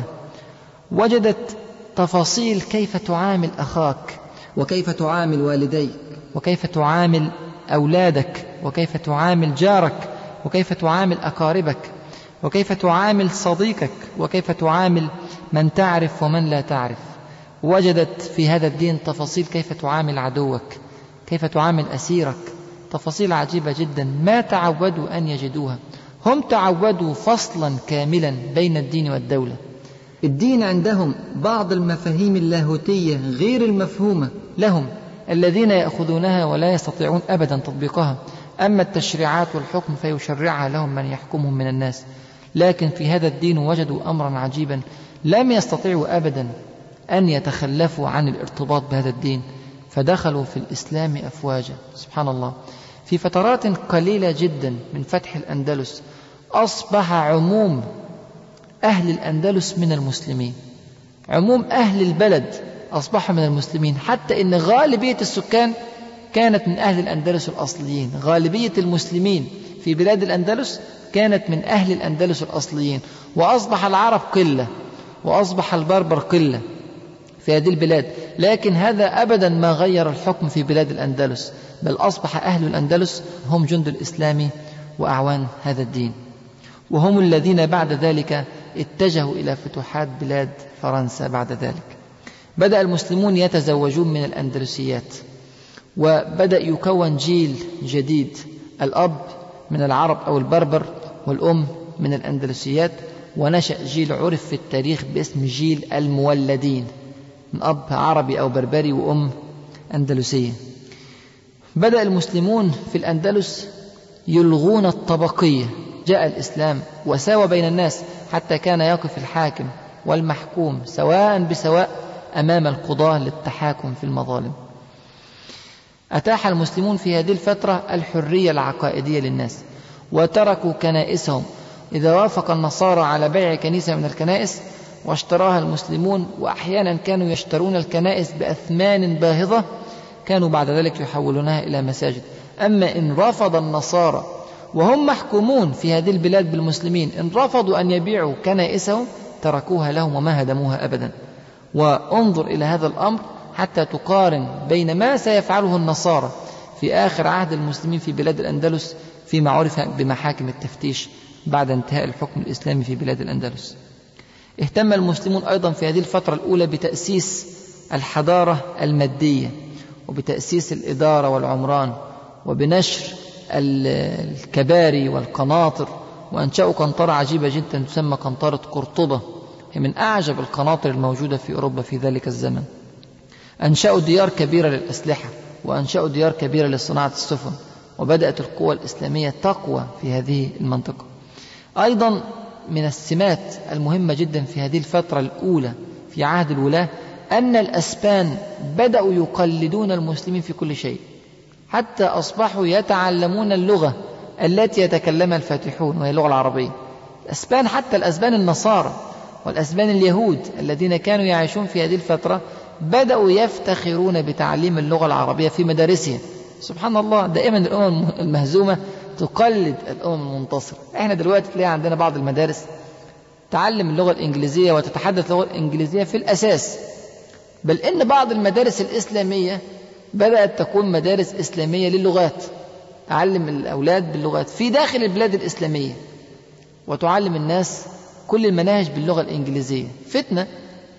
وجدت تفاصيل كيف تعامل أخاك، وكيف تعامل والديك، وكيف تعامل أولادك، وكيف تعامل جارك، وكيف تعامل أقاربك، وكيف تعامل صديقك، وكيف تعامل من تعرف ومن لا تعرف. وجدت في هذا الدين تفاصيل كيف تعامل عدوك، كيف تعامل أسيرك، تفاصيل عجيبة جدا ما تعودوا أن يجدوها. هم تعودوا فصلا كاملا بين الدين والدولة. الدين عندهم بعض المفاهيم اللاهوتية غير المفهومة لهم الذين يأخذونها ولا يستطيعون أبدا تطبيقها. أما التشريعات والحكم فيشرعها لهم من يحكمهم من الناس. لكن في هذا الدين وجدوا أمرا عجيبا، لم يستطيعوا أبدا أن يتخلفوا عن الارتباط بهذا الدين، فدخلوا في الإسلام أفواجا. سبحان الله، في فترات قليلة جدا من فتح الأندلس أصبح عموم أهل الأندلس من المسلمين. عموم أهل البلد أصبحوا من المسلمين، حتى إن غالبية السكان كانت من أهل الأندلس الأصليين. غالبية المسلمين في بلاد الأندلس كانت من أهل الأندلس الأصليين. وأصبح العرب قلة، وأصبح البربر قلة في هذه البلاد. لكن هذا أبدا ما غير الحكم في بلاد الأندلس، بل أصبح أهل الأندلس هم جند الإسلام وأعوان هذا الدين، وهم الذين بعد ذلك اتجهوا إلى فتوحات بلاد فرنسا. بعد ذلك بدأ المسلمون يتزوجون من الأندلسيات، وبدأ يكون جيل جديد، الأب من العرب أو البربر، والأم من الأندلسيات. ونشأ جيل عرف في التاريخ باسم جيل المولدين، من أب عربي أو بربري وأم أندلسية. بدأ المسلمون في الأندلس يلغون الطبقية. جاء الإسلام وساوى بين الناس، حتى كان يقف الحاكم والمحكوم سواء بسواء أمام القضاة للتحاكم في المظالم. أتاح المسلمون في هذه الفترة الحرية العقائدية للناس، وتركوا كنائسهم. إذا وافق النصارى على بيع كنيسة من الكنائس واشتراها المسلمون، وأحيانا كانوا يشترون الكنائس بأثمان باهظة، كانوا بعد ذلك يحولونها إلى مساجد. أما إن رفض النصارى وهم محكومون في هذه البلاد بالمسلمين، إن رفضوا أن يبيعوا كنائسهم تركوها لهم وما هدموها أبدا. وانظر إلى هذا الأمر حتى تقارن بين ما سيفعله النصارى في آخر عهد المسلمين في بلاد الأندلس فيما عرف بمحاكم التفتيش بعد انتهاء الحكم الإسلامي في بلاد الأندلس. اهتم المسلمون أيضا في هذه الفترة الأولى بتأسيس الحضارة المادية، وبتأسيس الإدارة والعمران، وبنشر الكباري والقناطر. وأنشأوا قنطرة عجيبة جدا تسمى قنطرة قرطبة، هي من أعجب القناطر الموجودة في أوروبا في ذلك الزمن. أنشأوا ديار كبيرة للأسلحة، وأنشأوا ديار كبيرة لصناعة السفن، وبدأت القوى الإسلامية تقوى في هذه المنطقة. أيضا من السمات المهمة جدا في هذه الفترة الأولى في عهد الولاة أن الأسبان بدأوا يقلدون المسلمين في كل شيء، حتى أصبحوا يتعلمون اللغة التي يتكلمها الفاتحون، وهي اللغة العربية. الأسبان، حتى الأسبان النصارى والأسبان اليهود الذين كانوا يعيشون في هذه الفترة، بدأوا يفتخرون بتعليم اللغة العربية في مدارسهم. سبحان الله، دائما الأمم المهزومة تقلد الأمم المنتصرة. احنا دلوقتي تلاقي عندنا بعض المدارس تعلم اللغة الإنجليزية وتتحدث اللغة الإنجليزية في الأساس، بل إن بعض المدارس الإسلامية بدأت تكون مدارس إسلامية للغات، تعلم الأولاد باللغات في داخل البلاد الإسلامية، وتعلم الناس كل المناهج باللغة الإنجليزية. فتنة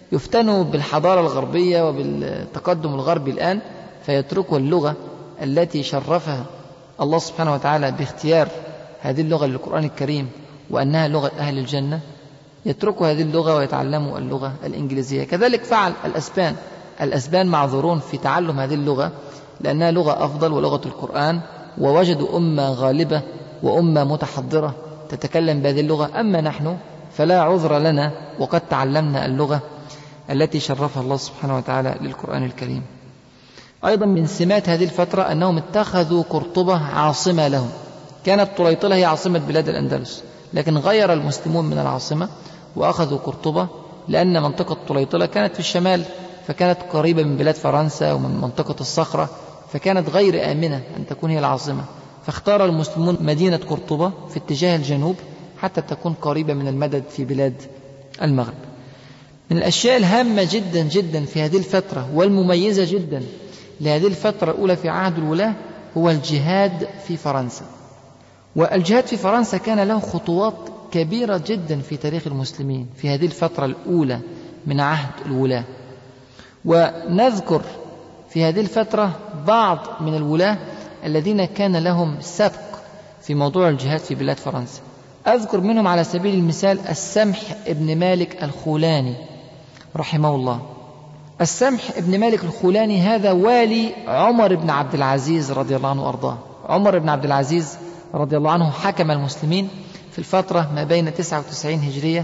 يفتنوا بالحضارة الغربية وبالتقدم الغربي الآن، فيتركوا اللغة التي شرفها الله سبحانه وتعالى باختيار هذه اللغة للقرآن الكريم وأنها لغة أهل الجنة، يتركوا هذه اللغة ويتعلموا اللغة الإنجليزية. كذلك فعل الأسبان معذورون في تعلم هذه اللغة لأنها لغة أفضل ولغة القرآن، ووجدوا أمة غالبة وأمة متحضرة تتكلم بهذه اللغة. أما نحن فلا عذر لنا وقد تعلمنا اللغة التي شرفها الله سبحانه وتعالى للقرآن الكريم. أيضا من سمات هذه الفترة أنهم اتخذوا قرطبة عاصمة لهم. كانت طليطلة هي عاصمة بلاد الأندلس، لكن غير المسلمون من العاصمة وأخذوا قرطبة، لأن منطقة طليطلة كانت في الشمال، فكانت قريبة من بلاد فرنسا ومن منطقة الصخرة، فكانت غير آمنة أن تكون هي العاصمة، فاختار المسلمون مدينة قرطبة في اتجاه الجنوب حتى تكون قريبة من المدد في بلاد المغرب. من الأشياء الهامة جدا جدا في هذه الفترة والمميزة جدا لهذه الفترة الأولى في عهد الولاة هو الجهاد في فرنسا. والجهاد في فرنسا كان له خطوات كبيرة جدا في تاريخ المسلمين في هذه الفترة الأولى من عهد الولاة. ونذكر في هذه الفترة بعض من الولاة الذين كان لهم سبق في موضوع الجهاد في بلاد فرنسا. أذكر منهم على سبيل المثال السمح ابن مالك الخولاني رحمه الله. السمح ابن مالك الخولاني هذا والي عمر بن عبد العزيز رضي الله عنه وأرضاه. عمر بن عبد العزيز رضي الله عنه حكم المسلمين في الفترة ما بين 99 هجرية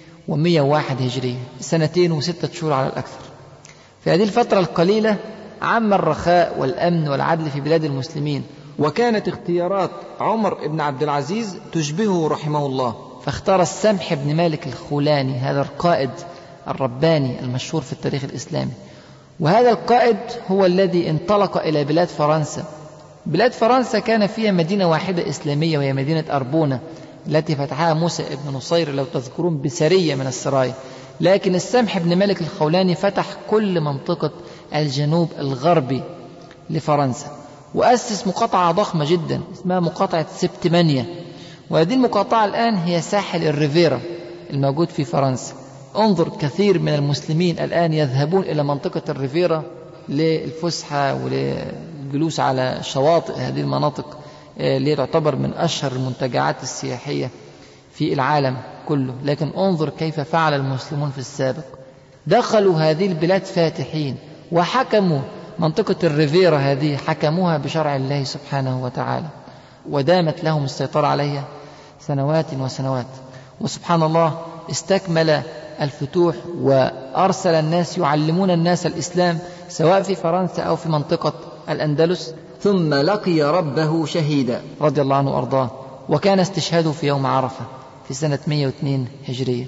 و101 هجرية، 2 و6 شهور على الأكثر. في هذه الفترة القليلة عم الرخاء والأمن والعدل في بلاد المسلمين، وكانت اختيارات عمر بن عبد العزيز تشبهه رحمه الله، فاختار السمح بن مالك الخولاني، هذا القائد الرباني المشهور في التاريخ الإسلامي. وهذا القائد هو الذي انطلق إلى بلاد فرنسا. بلاد فرنسا كان فيها مدينة واحدة إسلامية وهي مدينة أربونة التي فتحها موسى بن نصير لو تذكرون بسرية من السرايا، لكن السمح بن مالك الخولاني فتح كل منطقة الجنوب الغربي لفرنسا، وأسس مقاطعة ضخمة جدا اسمها مقاطعة سبتمانيا، وهذه المقاطعة الآن هي ساحل الريفيرا الموجود في فرنسا. انظر كثير من المسلمين الآن يذهبون إلى منطقة الريفيرا للفسحة وللجلوس على شواطئ هذه المناطق اللي تعتبر من أشهر المنتجعات السياحية في العالم كله. لكن انظر كيف فعل المسلمون في السابق، دخلوا هذه البلاد فاتحين وحكموا منطقة الريفيرا هذه، حكموها بشرع الله سبحانه وتعالى، ودامت لهم السيطرة عليها سنوات وسنوات. وسبحان الله استكمل الفتوح وأرسل الناس يعلمون الناس الإسلام سواء في فرنسا أو في منطقة الأندلس، ثم لقي ربه شهيدا رضي الله عنه وأرضاه، وكان استشهاده في يوم عرفة في سنة 102 هجرية.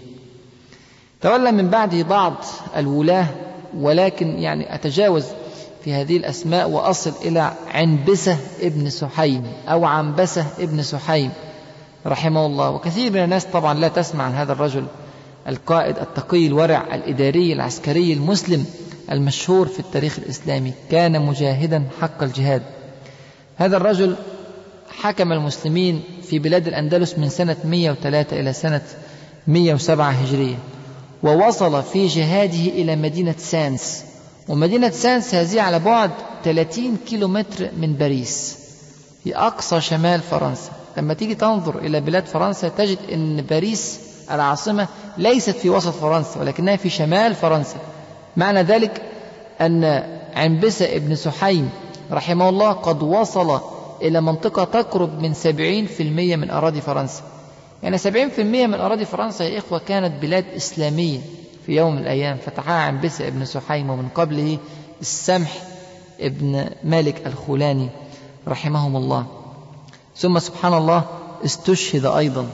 تولى من بعده بعض الولاة، ولكن يعني أتجاوز في هذه الأسماء وأصل إلى عنبسة ابن سحيم أو عنبسة ابن سحيم رحمه الله. وكثير من الناس طبعا لا تسمع عن هذا الرجل القائد التقي الورع الإداري العسكري المسلم المشهور في التاريخ الإسلامي، كان مجاهدا حق الجهاد. هذا الرجل حكم المسلمين في بلاد الأندلس من سنة 103 إلى سنة 107 هجرية، ووصل في جهاده إلى مدينة سانس. ومدينة سانس هذه على بعد 30 كيلومتر من باريس في أقصى شمال فرنسا. لما تيجي تنظر إلى بلاد فرنسا تجد أن باريس العاصمة ليست في وسط فرنسا ولكنها في شمال فرنسا. معنى ذلك أن عنبسة ابن سحيم رحمه الله قد وصل إلى منطقة تقرب من 70% من أراضي فرنسا. يعني 70% من أراضي فرنسا يا إخوة كانت بلاد إسلامية في يوم من الأيام فتحها عنبسة ابن سحيم، ومن قبله السمح ابن مالك الخولاني رحمهم الله. ثم سبحان الله استشهد أيضا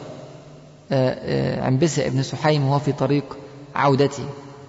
عنبسة ابن سحيم وهو في طريق عودته.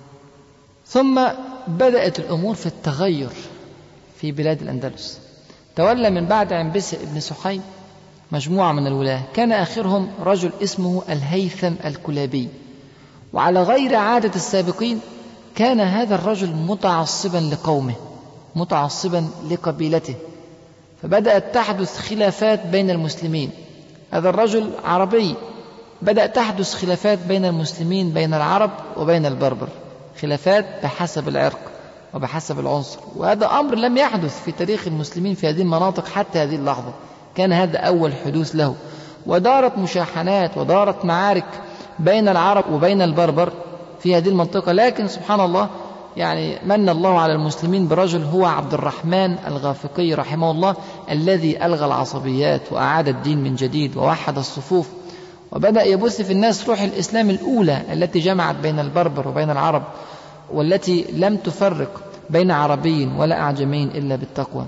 ثم بدأت الأمور في التغير في بلاد الأندلس. تولى من بعد عنبسة ابن سحيم مجموعة من الولاة، كان آخرهم رجل اسمه الهيثم الكلابي. وعلى غير عادة السابقين كان هذا الرجل متعصبا لقومه، متعصبا لقبيلته، فبدأت تحدث خلافات بين المسلمين. هذا الرجل عربي، بدأت تحدث خلافات بين المسلمين، بين العرب وبين البربر، خلافات بحسب العرق وبحسب العنصر، وهذا أمر لم يحدث في تاريخ المسلمين في هذه المناطق حتى هذه اللحظة، كان هذا أول حدوث له. ودارت مشاحنات ودارت معارك بين العرب وبين البربر في هذه المنطقة، لكن سبحان الله يعني من الله على المسلمين برجل هو عبد الرحمن الغافقي رحمه الله، الذي ألغى العصبيات وأعاد الدين من جديد ووحد الصفوف، وبدأ يبث في الناس روح الإسلام الأولى التي جمعت بين البربر وبين العرب، والتي لم تفرق بين عربي ولا أعجمي إلا بالتقوى.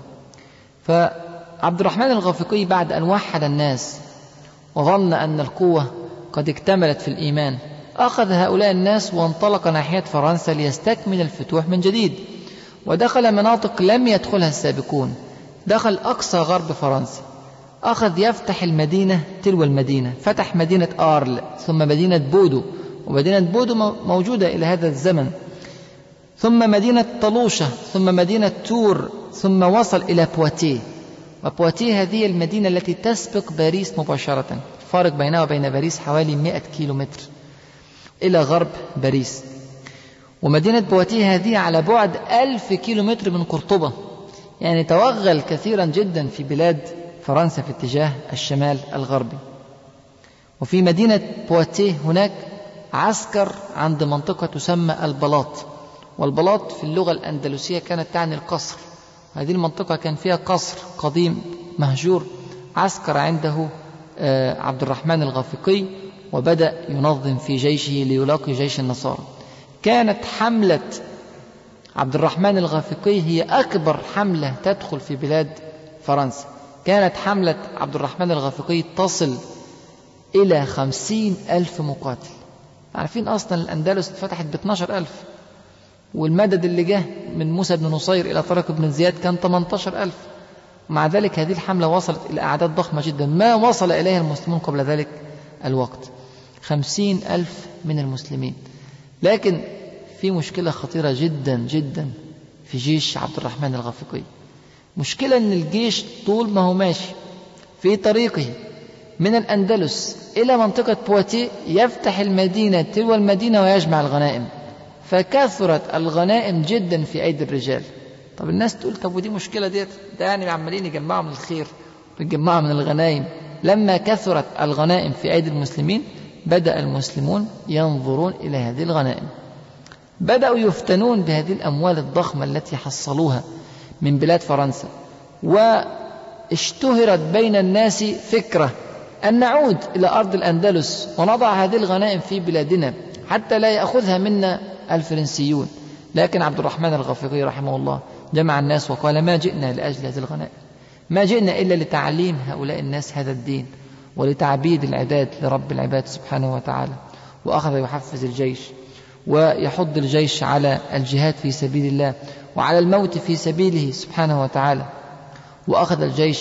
فعبد الرحمن الغافقي بعد أن وحد الناس وظن أن القوة قد اكتملت في الإيمان، أخذ هؤلاء الناس وانطلق ناحية فرنسا ليستكمل الفتوح من جديد، ودخل مناطق لم يدخلها السابقون، دخل أقصى غرب فرنسا، أخذ يفتح المدينة تلو المدينة، فتح مدينة آرل ثم مدينة بودو، ومدينة بودو موجودة إلى هذا الزمن، ثم مدينة طلوشة، ثم مدينة تور، ثم وصل إلى بواتيه. وبواتيه هذه المدينة التي تسبق باريس مباشرة، الفارق بينها وبين باريس حوالي 100 كيلومتر إلى غرب باريس. ومدينة بواتيه هذه على بعد 1000 كيلومتر من قرطبة، يعني توغل كثيرا جدا في بلاد فرنسا في اتجاه الشمال الغربي. وفي مدينة بواتيه هناك عسكر عند منطقة تسمى البلاط، والبلاط في اللغة الأندلسية كانت تعني القصر، هذه المنطقة كان فيها قصر قديم مهجور، عسكر عنده عبد الرحمن الغافقي، وبدأ ينظم في جيشه ليلاقي جيش النصارى. كانت حملة عبد الرحمن الغافقي هي أكبر حملة تدخل في بلاد فرنسا، كانت حملة عبد الرحمن الغافقي تصل إلى 50,000 مقاتل. عارفين أصلا الأندلس اتفتحت ب12,000، والمدد اللي جه من موسى بن نصير إلى طارق بن زياد كان 18,000، ومع ذلك هذه الحملة وصلت إلى أعداد ضخمة جدا ما وصل إليها المسلمون قبل ذلك الوقت، 50,000 من المسلمين. لكن في مشكلة خطيرة جدا جدا في جيش عبد الرحمن الغافقي، مشكلة أن الجيش طول ما هو ماشي في طريقه من الأندلس إلى منطقة بواتيه يفتح المدينة تلو المدينة ويجمع الغنائم، فكثرت الغنائم جدا في أيدي الرجال. طب الناس تقول طب ودي مشكلة ديت، ده يعني عمالين يجمعوا من الخير ويجمعوا من الغنائم. لما كثرت الغنائم في أيدي المسلمين بدأ المسلمون ينظرون إلى هذه الغنائم، بدأوا يفتنون بهذه الأموال الضخمة التي حصلوها من بلاد فرنسا، واشتهرت بين الناس فكرة أن نعود إلى أرض الأندلس ونضع هذه الغنائم في بلادنا حتى لا يأخذها منا الفرنسيون. لكن عبد الرحمن الغافقي رحمه الله جمع الناس وقال ما جئنا لأجل هذه الغنائم، ما جئنا إلا لتعليم هؤلاء الناس هذا الدين ولتعبيد العباد لرب العباد سبحانه وتعالى. وأخذ يحفز الجيش ويحض الجيش على الجهاد في سبيل الله وعلى الموت في سبيله سبحانه وتعالى. وأخذ الجيش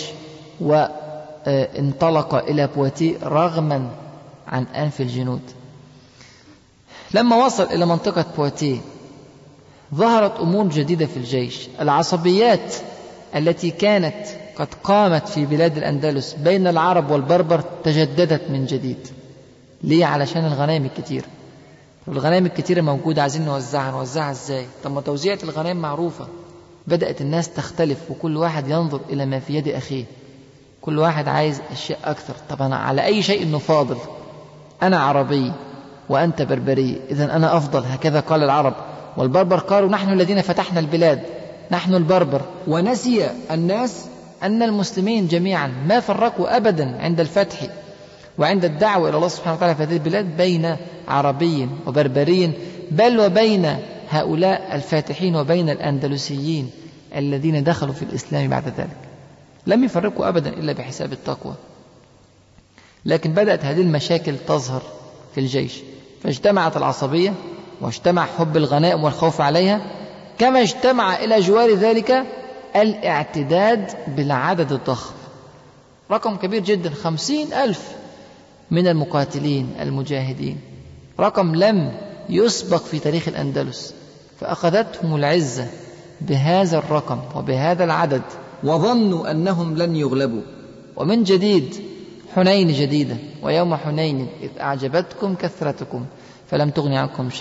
وانطلق إلى بواتيه رغما عن أنف الجنود. لما وصل إلى منطقة بواتيه ظهرت أمور جديدة في الجيش، العصبيات التي كانت قد قامت في بلاد الأندلس بين العرب والبربر تجددت من جديد. ليه؟ علشان الغنائم الكتير، الغنائم الكتيرة موجودة عايزين نوزعها ازاي؟ طب ما توزيعة الغنائم معروفة. بدأت الناس تختلف وكل واحد ينظر إلى ما في يد أخيه، كل واحد عايز أشياء أكثر. طب أنا على أي شيء نفاضل؟ أنا عربي وأنت بربري، إذن أنا أفضل، هكذا قال العرب. والبربر قالوا نحن الذين فتحنا البلاد، نحن البربر. ونسي الناس أن المسلمين جميعا ما فرقوا أبدا عند الفتح وعند الدعوة إلى الله سبحانه وتعالى في هذه البلاد بين عربي وبربري، بل وبين هؤلاء الفاتحين وبين الأندلسيين الذين دخلوا في الإسلام بعد ذلك، لم يفرقوا أبدا إلا بحساب التقوى. لكن بدأت هذه المشاكل تظهر في الجيش، فاجتمعت العصبية واجتمع حب الغنائم والخوف عليها، كما اجتمع إلى جوار ذلك الاعتداد بالعدد الضخم، رقم كبير جدا، 50,000 من المقاتلين المجاهدين، رقم لم يسبق في تاريخ الأندلس. فأخذتهم العزة بهذا الرقم وبهذا العدد، وظنوا أنهم لن يغلبوا. ومن جديد حنين جديدة، ويوم حنين إذ أعجبتكم كثرتكم فلم تغن عنكم شيئا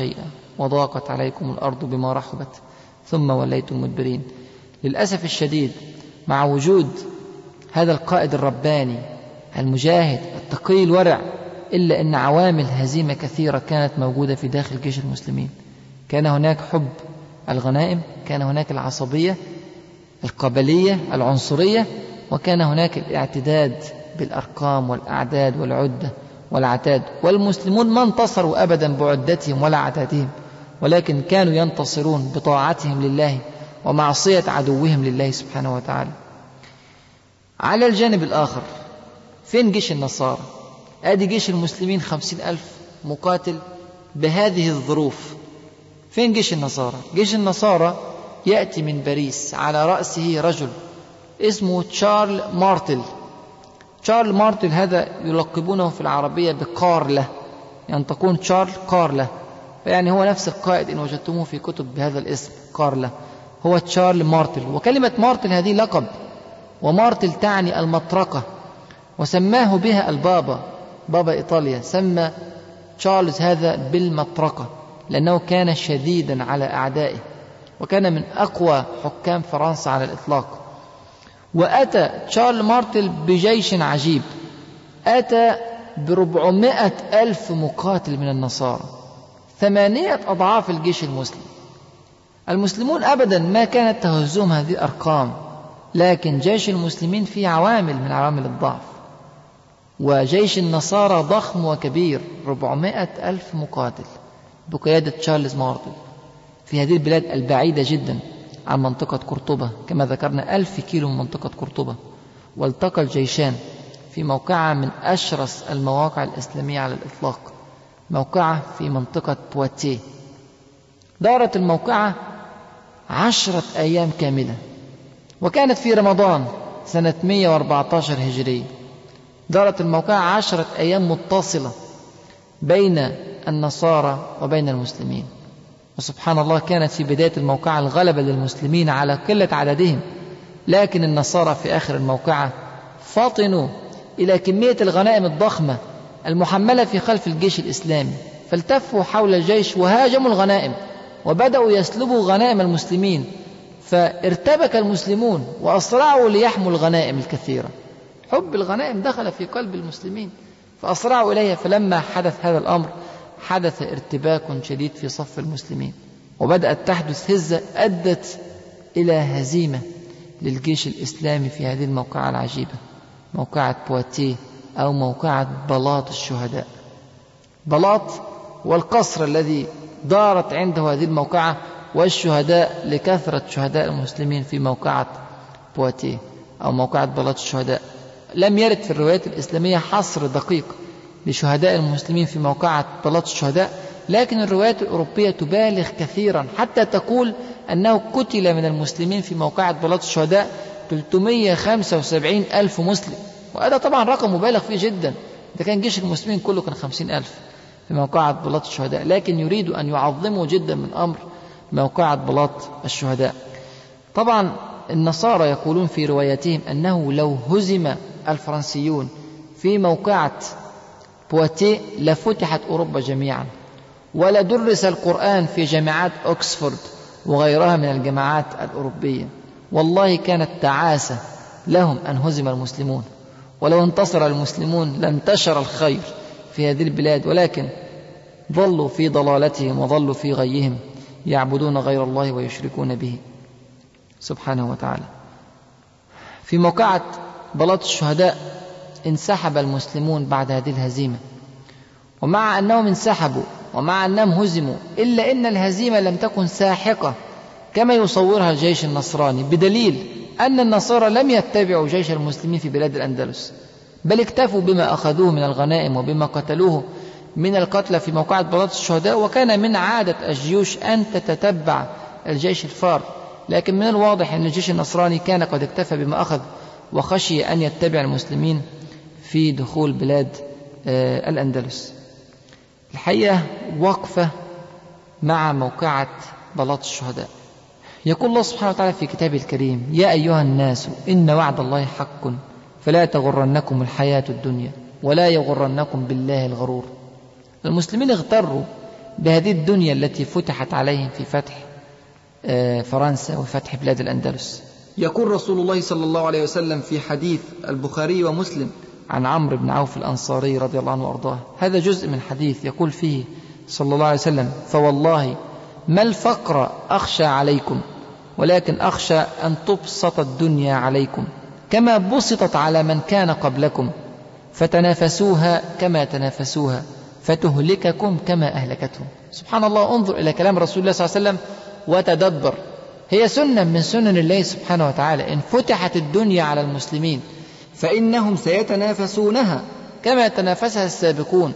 وضاقت عليكم الأرض بما رحبت ثم وليتم مدبرين. للأسف الشديد مع وجود هذا القائد الرباني المجاهد التقي الورع، إلا أن عوامل هزيمة كثيرة كانت موجودة في داخل جيش المسلمين. كان هناك حب الغنائم، كان هناك العصبية القبلية العنصرية، وكان هناك الاعتداد بالأرقام والأعداد والعدة والعتاد. والمسلمون ما انتصروا أبدا بعدتهم ولا عتادهم، ولكن كانوا ينتصرون بطاعتهم لله ومعصية عدوهم لله سبحانه وتعالى. على الجانب الآخر فين جيش النصارى؟ آدي جيش المسلمين 50,000 مقاتل بهذه الظروف. فين جيش النصارى؟ جيش النصارى يأتي من باريس، على رأسه رجل اسمه تشارل مارتل. تشارل مارتل هذا يلقبونه في العربية بقارلة، يعني تكون تشارل قارلة، يعني هو نفس القائد إن وجدتموه في كتب بهذا الاسم قارلة، هو تشارل مارتل. وكلمة مارتل هذه لقب، ومارتل تعني المطرقة، وسماه بها بابا إيطاليا سمى تشارلز هذا بالمطرقة، لأنه كان شديدا على أعدائه، وكان من أقوى حكام فرنسا على الإطلاق. وأتى تشارل مارتل بجيش عجيب، أتى ب400,000 مقاتل من النصارى، 8 أضعاف الجيش المسلم. المسلمون أبدا ما كانت تهزهم هذه الأرقام، لكن جيش المسلمين فيه عوامل من عوامل الضعف، وجيش النصارى ضخم وكبير، 400,000 مقاتل بقيادة تشارلز مارتل في هذه البلاد البعيدة جدا عن منطقة قرطبة، كما ذكرنا 1000 كيلو من منطقة قرطبة. والتقى الجيشان في موقعة من أشرس المواقع الإسلامية على الإطلاق، موقعة في منطقة بواتيه. دارت الموقعة 10 أيام كاملة، وكانت في رمضان سنة 114 هجرية. دارت الموقعة 10 أيام متصلة بين النصارى وبين المسلمين. وسبحان الله كانت في بداية الموقعة الغلبة للمسلمين على قلة عددهم، لكن النصارى في آخر الموقعة فطنوا إلى كمية الغنائم الضخمة المحملة في خلف الجيش الإسلامي، فالتفوا حول الجيش وهاجموا الغنائم وبدأوا يسلبوا غنائم المسلمين، فارتبك المسلمون وأسرعوا ليحموا الغنائم الكثيرة. حب الغنائم دخل في قلب المسلمين فأسرعوا إليها، فلما حدث هذا الأمر حدث ارتباك شديد في صف المسلمين، وبدأت تحدث هزة أدت إلى هزيمة للجيش الإسلامي في هذه الموقعة العجيبة، موقعة بواتيه أو موقعة بلاط الشهداء. بلاط والقصر الذي دارت عنده هذه الموقعة، والشهداء لكثرة شهداء المسلمين في موقعة بواتيه أو موقعة بلاط الشهداء. لم يرد في الروايات الإسلامية حصر دقيق لشهداء المسلمين في موقعة بلاط الشهداء، لكن الروايات الأوروبية تبالغ كثيرا حتى تقول أنه قتل من المسلمين في موقعة بلاط الشهداء 375,000 مسلم، وهذا طبعا رقم مبالغ فيه جدا، ده كان جيش المسلمين كله كان 50,000 في موقعة بلاط الشهداء، لكن يريد أن يعظموا جدا من أمر موقعة بلاط الشهداء. طبعا النصارى يقولون في رواياتهم أنه لو هزم الفرنسيون في موقعة بواتيه لفتحت أوروبا جميعا، ولدرس القرآن في جامعات أكسفورد وغيرها من الجامعات الأوروبية. والله كانت تعاسة لهم أن هزم المسلمون، ولو انتصر المسلمون لانتشر الخير في هذه البلاد، ولكن ظلوا في ضلالتهم وظلوا في غيهم يعبدون غير الله ويشركون به سبحانه وتعالى. في موقعة بلاط الشهداء انسحب المسلمون بعد هذه الهزيمة، ومع أنهم انسحبوا ومع أنهم هزموا إلا أن الهزيمة لم تكن ساحقة كما يصورها الجيش النصراني، بدليل أن النصارى لم يتبعوا جيش المسلمين في بلاد الأندلس، بل اكتفوا بما أخذوه من الغنائم وبما قتلوه من القتلى في موقعة بلاط الشهداء. وكان من عادة الجيوش أن تتتبع الجيش الفار، لكن من الواضح أن الجيش النصراني كان قد اكتفى بما أخذ وخشي أن يتبع المسلمين في دخول بلاد الأندلس. الحقيقة وقفة مع موقعة بلاط الشهداء. يقول الله سبحانه وتعالى في كتابه الكريم: يا أيها الناس إن وعد الله حق فلا تغرنكم الحياة الدنيا ولا يغرنكم بالله الغرور. المسلمين اغتروا بهذه الدنيا التي فتحت عليهم في فتح فرنسا وفتح بلاد الأندلس. يقول رسول الله صلى الله عليه وسلم في حديث البخاري ومسلم عن عمرو بن عوف الأنصاري رضي الله عنه وأرضاه، هذا جزء من حديث يقول فيه صلى الله عليه وسلم: فوالله ما الفقر أخشى عليكم، ولكن أخشى أن تبسط الدنيا عليكم كما بسطت على من كان قبلكم، فتنافسوها كما تنافسوها، فتهلككم كما أهلكتهم. سبحان الله، انظر إلى كلام رسول الله صلى الله عليه وسلم وتدبر. هي سنة من سنن الله سبحانه وتعالى، إن فتحت الدنيا على المسلمين فإنهم سيتنافسونها كما تنافسها السابقون،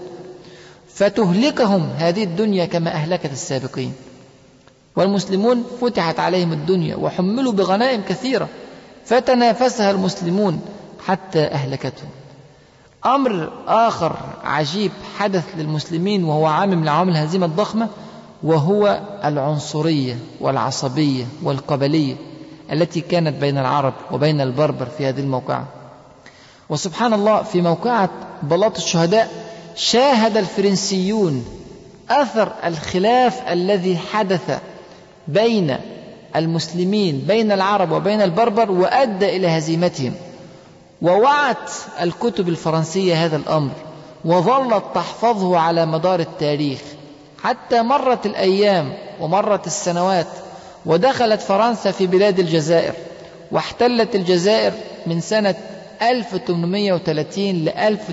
فتهلكهم هذه الدنيا كما أهلكت السابقين. والمسلمون فتحت عليهم الدنيا وحملوا بغنائم كثيرة، فتنافسها المسلمون حتى أهلكتهم. أمر آخر عجيب حدث للمسلمين وهو عامل من عوامل الهزيمة الضخمة، وهو العنصرية والعصبية والقبلية التي كانت بين العرب وبين البربر في هذه الموقعة. وسبحان الله، في موقعة بلاط الشهداء شاهد الفرنسيون أثر الخلاف الذي حدث بين المسلمين بين العرب وبين البربر وأدى إلى هزيمتهم. ووعت الكتب الفرنسية هذا الأمر وظلت تحفظه على مدار التاريخ، حتى مرت الأيام ومرت السنوات ودخلت فرنسا في بلاد الجزائر، واحتلت الجزائر من سنة 1830 ل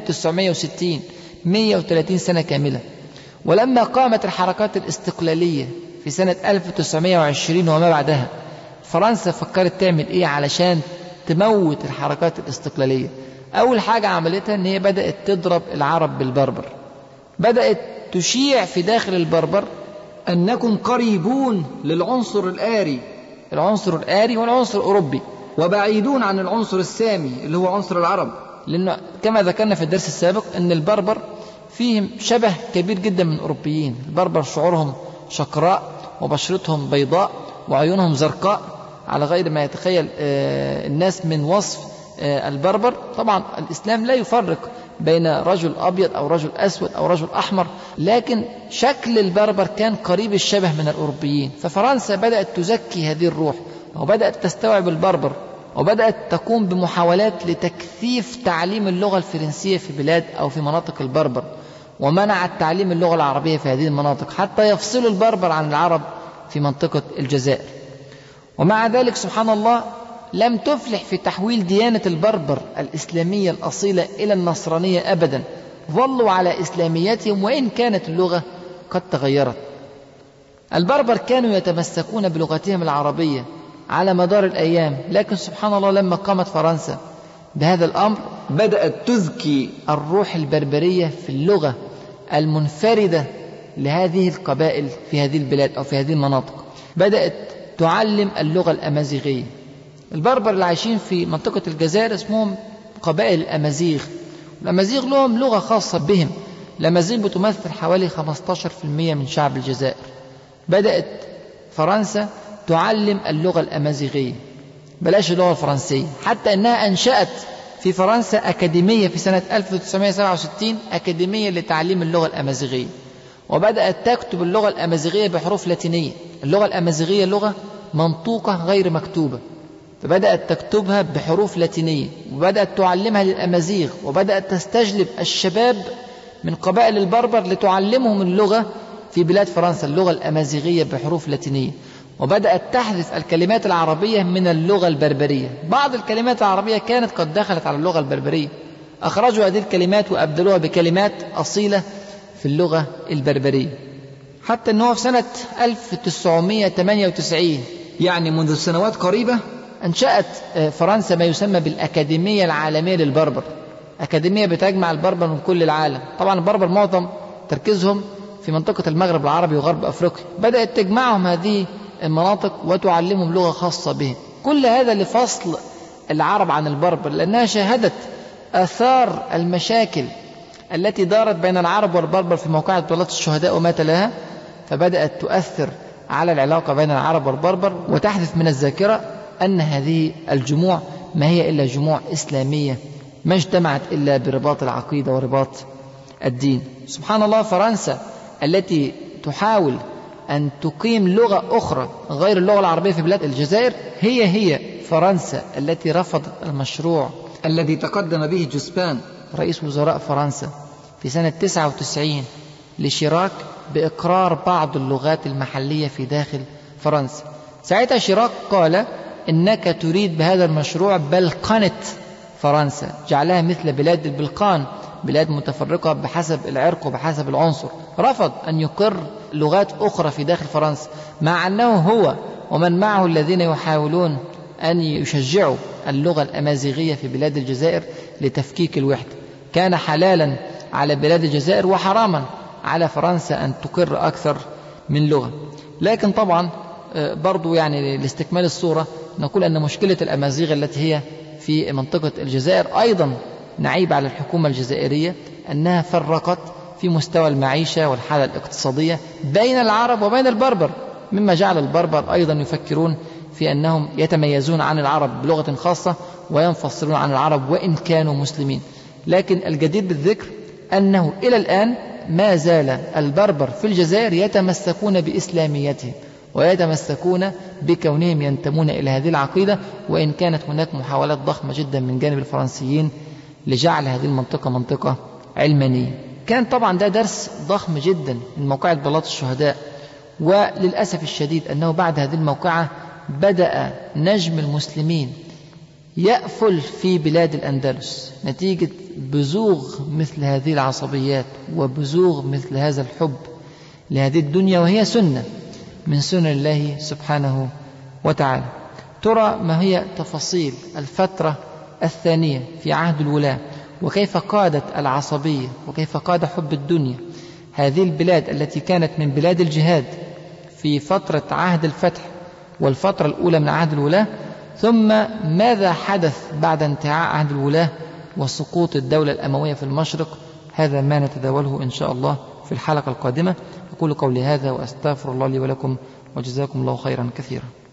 1960، 130 سنة كاملة. ولما قامت الحركات الاستقلالية في سنة 1920 وما بعدها، فرنسا فكرت تعمل إيه علشان تموت الحركات الاستقلالية؟ أول حاجة عملتها أن هي بدأت تضرب العرب بالبربر، بدأت تشيع في داخل البربر أنكم قريبون للعنصر الآري، العنصر الآري والعنصر الأوروبي، وبعيدون عن العنصر السامي اللي هو عنصر العرب. لأنه كما ذكرنا في الدرس السابق أن البربر فيهم شبه كبير جدا من الأوروبيين. البربر شعورهم شقراء وبشرتهم بيضاء وعيونهم زرقاء على غير ما يتخيل الناس من وصف البربر. طبعا الإسلام لا يفرق بين رجل أبيض أو رجل أسود أو رجل أحمر، لكن شكل البربر كان قريب الشبه من الأوروبيين. ففرنسا بدأت تزكي هذه الروح وبدأت تستوعب البربر، وبدأت تقوم بمحاولات لتكثيف تعليم اللغة الفرنسية في بلاد أو في مناطق البربر، ومنعت تعليم اللغة العربية في هذه المناطق حتى يفصلوا البربر عن العرب في منطقة الجزائر. ومع ذلك سبحان الله لم تفلح في تحويل ديانة البربر الإسلامية الأصيلة إلى النصرانية أبدا، ظلوا على إسلاميتهم وإن كانت اللغة قد تغيرت. البربر كانوا يتمسكون بلغتهم العربية على مدار الأيام، لكن سبحان الله لما قامت فرنسا بهذا الأمر بدأت تزكي الروح البربرية في اللغة المنفردة لهذه القبائل في هذه البلاد أو في هذه المناطق. بدأت تعلم اللغة الأمازيغية. البربر اللي عايشين في منطقة الجزائر اسمهم قبائل الأمازيغ. الأمازيغ لهم لغة خاصة بهم. الأمازيغ بتمثل حوالي 15% من شعب الجزائر. بدأت فرنسا تعلم اللغة الأمازيغية، بلاش اللغة الفرنسية، حتى أنها أنشأت في فرنسا أكاديمية في سنة 1967، أكاديمية لتعليم اللغة الأمازيغية، وبدأت تكتب اللغة الأمازيغية بحروف لاتينية. اللغة الأمازيغية لغة منطوقة غير مكتوبة، فبدأت تكتبها بحروف لاتينية وبدأت تعلمها للأمازيغ، وبدأت تستجلب الشباب من قبائل البربر لتعلمهم اللغة في بلاد فرنسا، اللغة الأمازيغية بحروف لاتينية، وبدأت تحذف الكلمات العربية من اللغة البربرية. بعض الكلمات العربية كانت قد دخلت على اللغة البربرية، أخرجوا هذه الكلمات وأبدلوها بكلمات أصيلة في اللغة البربرية، حتى أنه في سنة 1998 يعني منذ سنوات قريبة أنشأت فرنسا ما يسمى بالأكاديمية العالمية للبربر، أكاديمية بتجمع البربر من كل العالم. طبعا البربر معظم تركيزهم في منطقة المغرب العربي وغرب أفريقيا، بدأت تجمعهم هذه المناطق وتعلمهم لغة خاصة بهم. كل هذا لفصل العرب عن البربر، لأنها شاهدت آثار المشاكل التي دارت بين العرب والبربر في موقعة بلاط الشهداء وما تلاها، فبدأت تؤثر على العلاقة بين العرب والبربر وتحذف من الذاكرة أن هذه الجموع ما هي إلا جموع إسلامية ما اجتمعت إلا برباط العقيدة ورباط الدين. سبحان الله، فرنسا التي تحاول أن تقيم لغة أخرى غير اللغة العربية في بلاد الجزائر هي فرنسا التي رفضت المشروع الذي تقدم به جوسبان رئيس وزراء فرنسا في سنة 99 لشيراك بإقرار بعض اللغات المحلية في داخل فرنسا. ساعتها شيراك قال إنك تريد بهذا المشروع بلقنة فرنسا، جعلها مثل بلاد البلقان، بلاد متفرقة بحسب العرق وبحسب العنصر. رفض أن يقر لغات أخرى في داخل فرنسا، مع أنه هو ومن معه الذين يحاولون أن يشجعوا اللغة الأمازيغية في بلاد الجزائر لتفكيك الوحدة. كان حلالا على بلاد الجزائر وحراما على فرنسا أن تقر أكثر من لغة. لكن طبعا برضو يعني لاستكمال الصورة نقول أن مشكلة الأمازيغ التي هي في منطقة الجزائر أيضا نعيب على الحكومة الجزائرية أنها فرقت في مستوى المعيشة والحالة الاقتصادية بين العرب وبين البربر، مما جعل البربر أيضا يفكرون في أنهم يتميزون عن العرب بلغة خاصة وينفصلون عن العرب وإن كانوا مسلمين. لكن الجدير بالذكر أنه إلى الآن ما زال البربر في الجزائر يتمسكون بإسلاميتهم ويتمسكون بكونهم ينتمون إلى هذه العقيدة، وإن كانت هناك محاولات ضخمة جدا من جانب الفرنسيين لجعل هذه المنطقة منطقة علمانية. كان طبعا ده درس ضخم جدا من موقعة بلاط الشهداء، وللأسف الشديد أنه بعد هذه الموقعة بدأ نجم المسلمين يأفل في بلاد الأندلس نتيجة بزوغ مثل هذه العصبيات وبزوغ مثل هذا الحب لهذه الدنيا، وهي سنة من سنن الله سبحانه وتعالى. ترى ما هي تفاصيل الفترة الثانية في عهد الولاة، وكيف قادت العصبية وكيف قاد حب الدنيا هذه البلاد التي كانت من بلاد الجهاد في فترة عهد الفتح والفترة الأولى من عهد الولاة، ثم ماذا حدث بعد انتهاء عهد الولاة وسقوط الدولة الأموية في المشرق. هذا ما نتداوله إن شاء الله في الحلقة القادمة. أقول قولي هذا وأستغفر الله لي ولكم، وجزاكم الله خيرا كثيرا.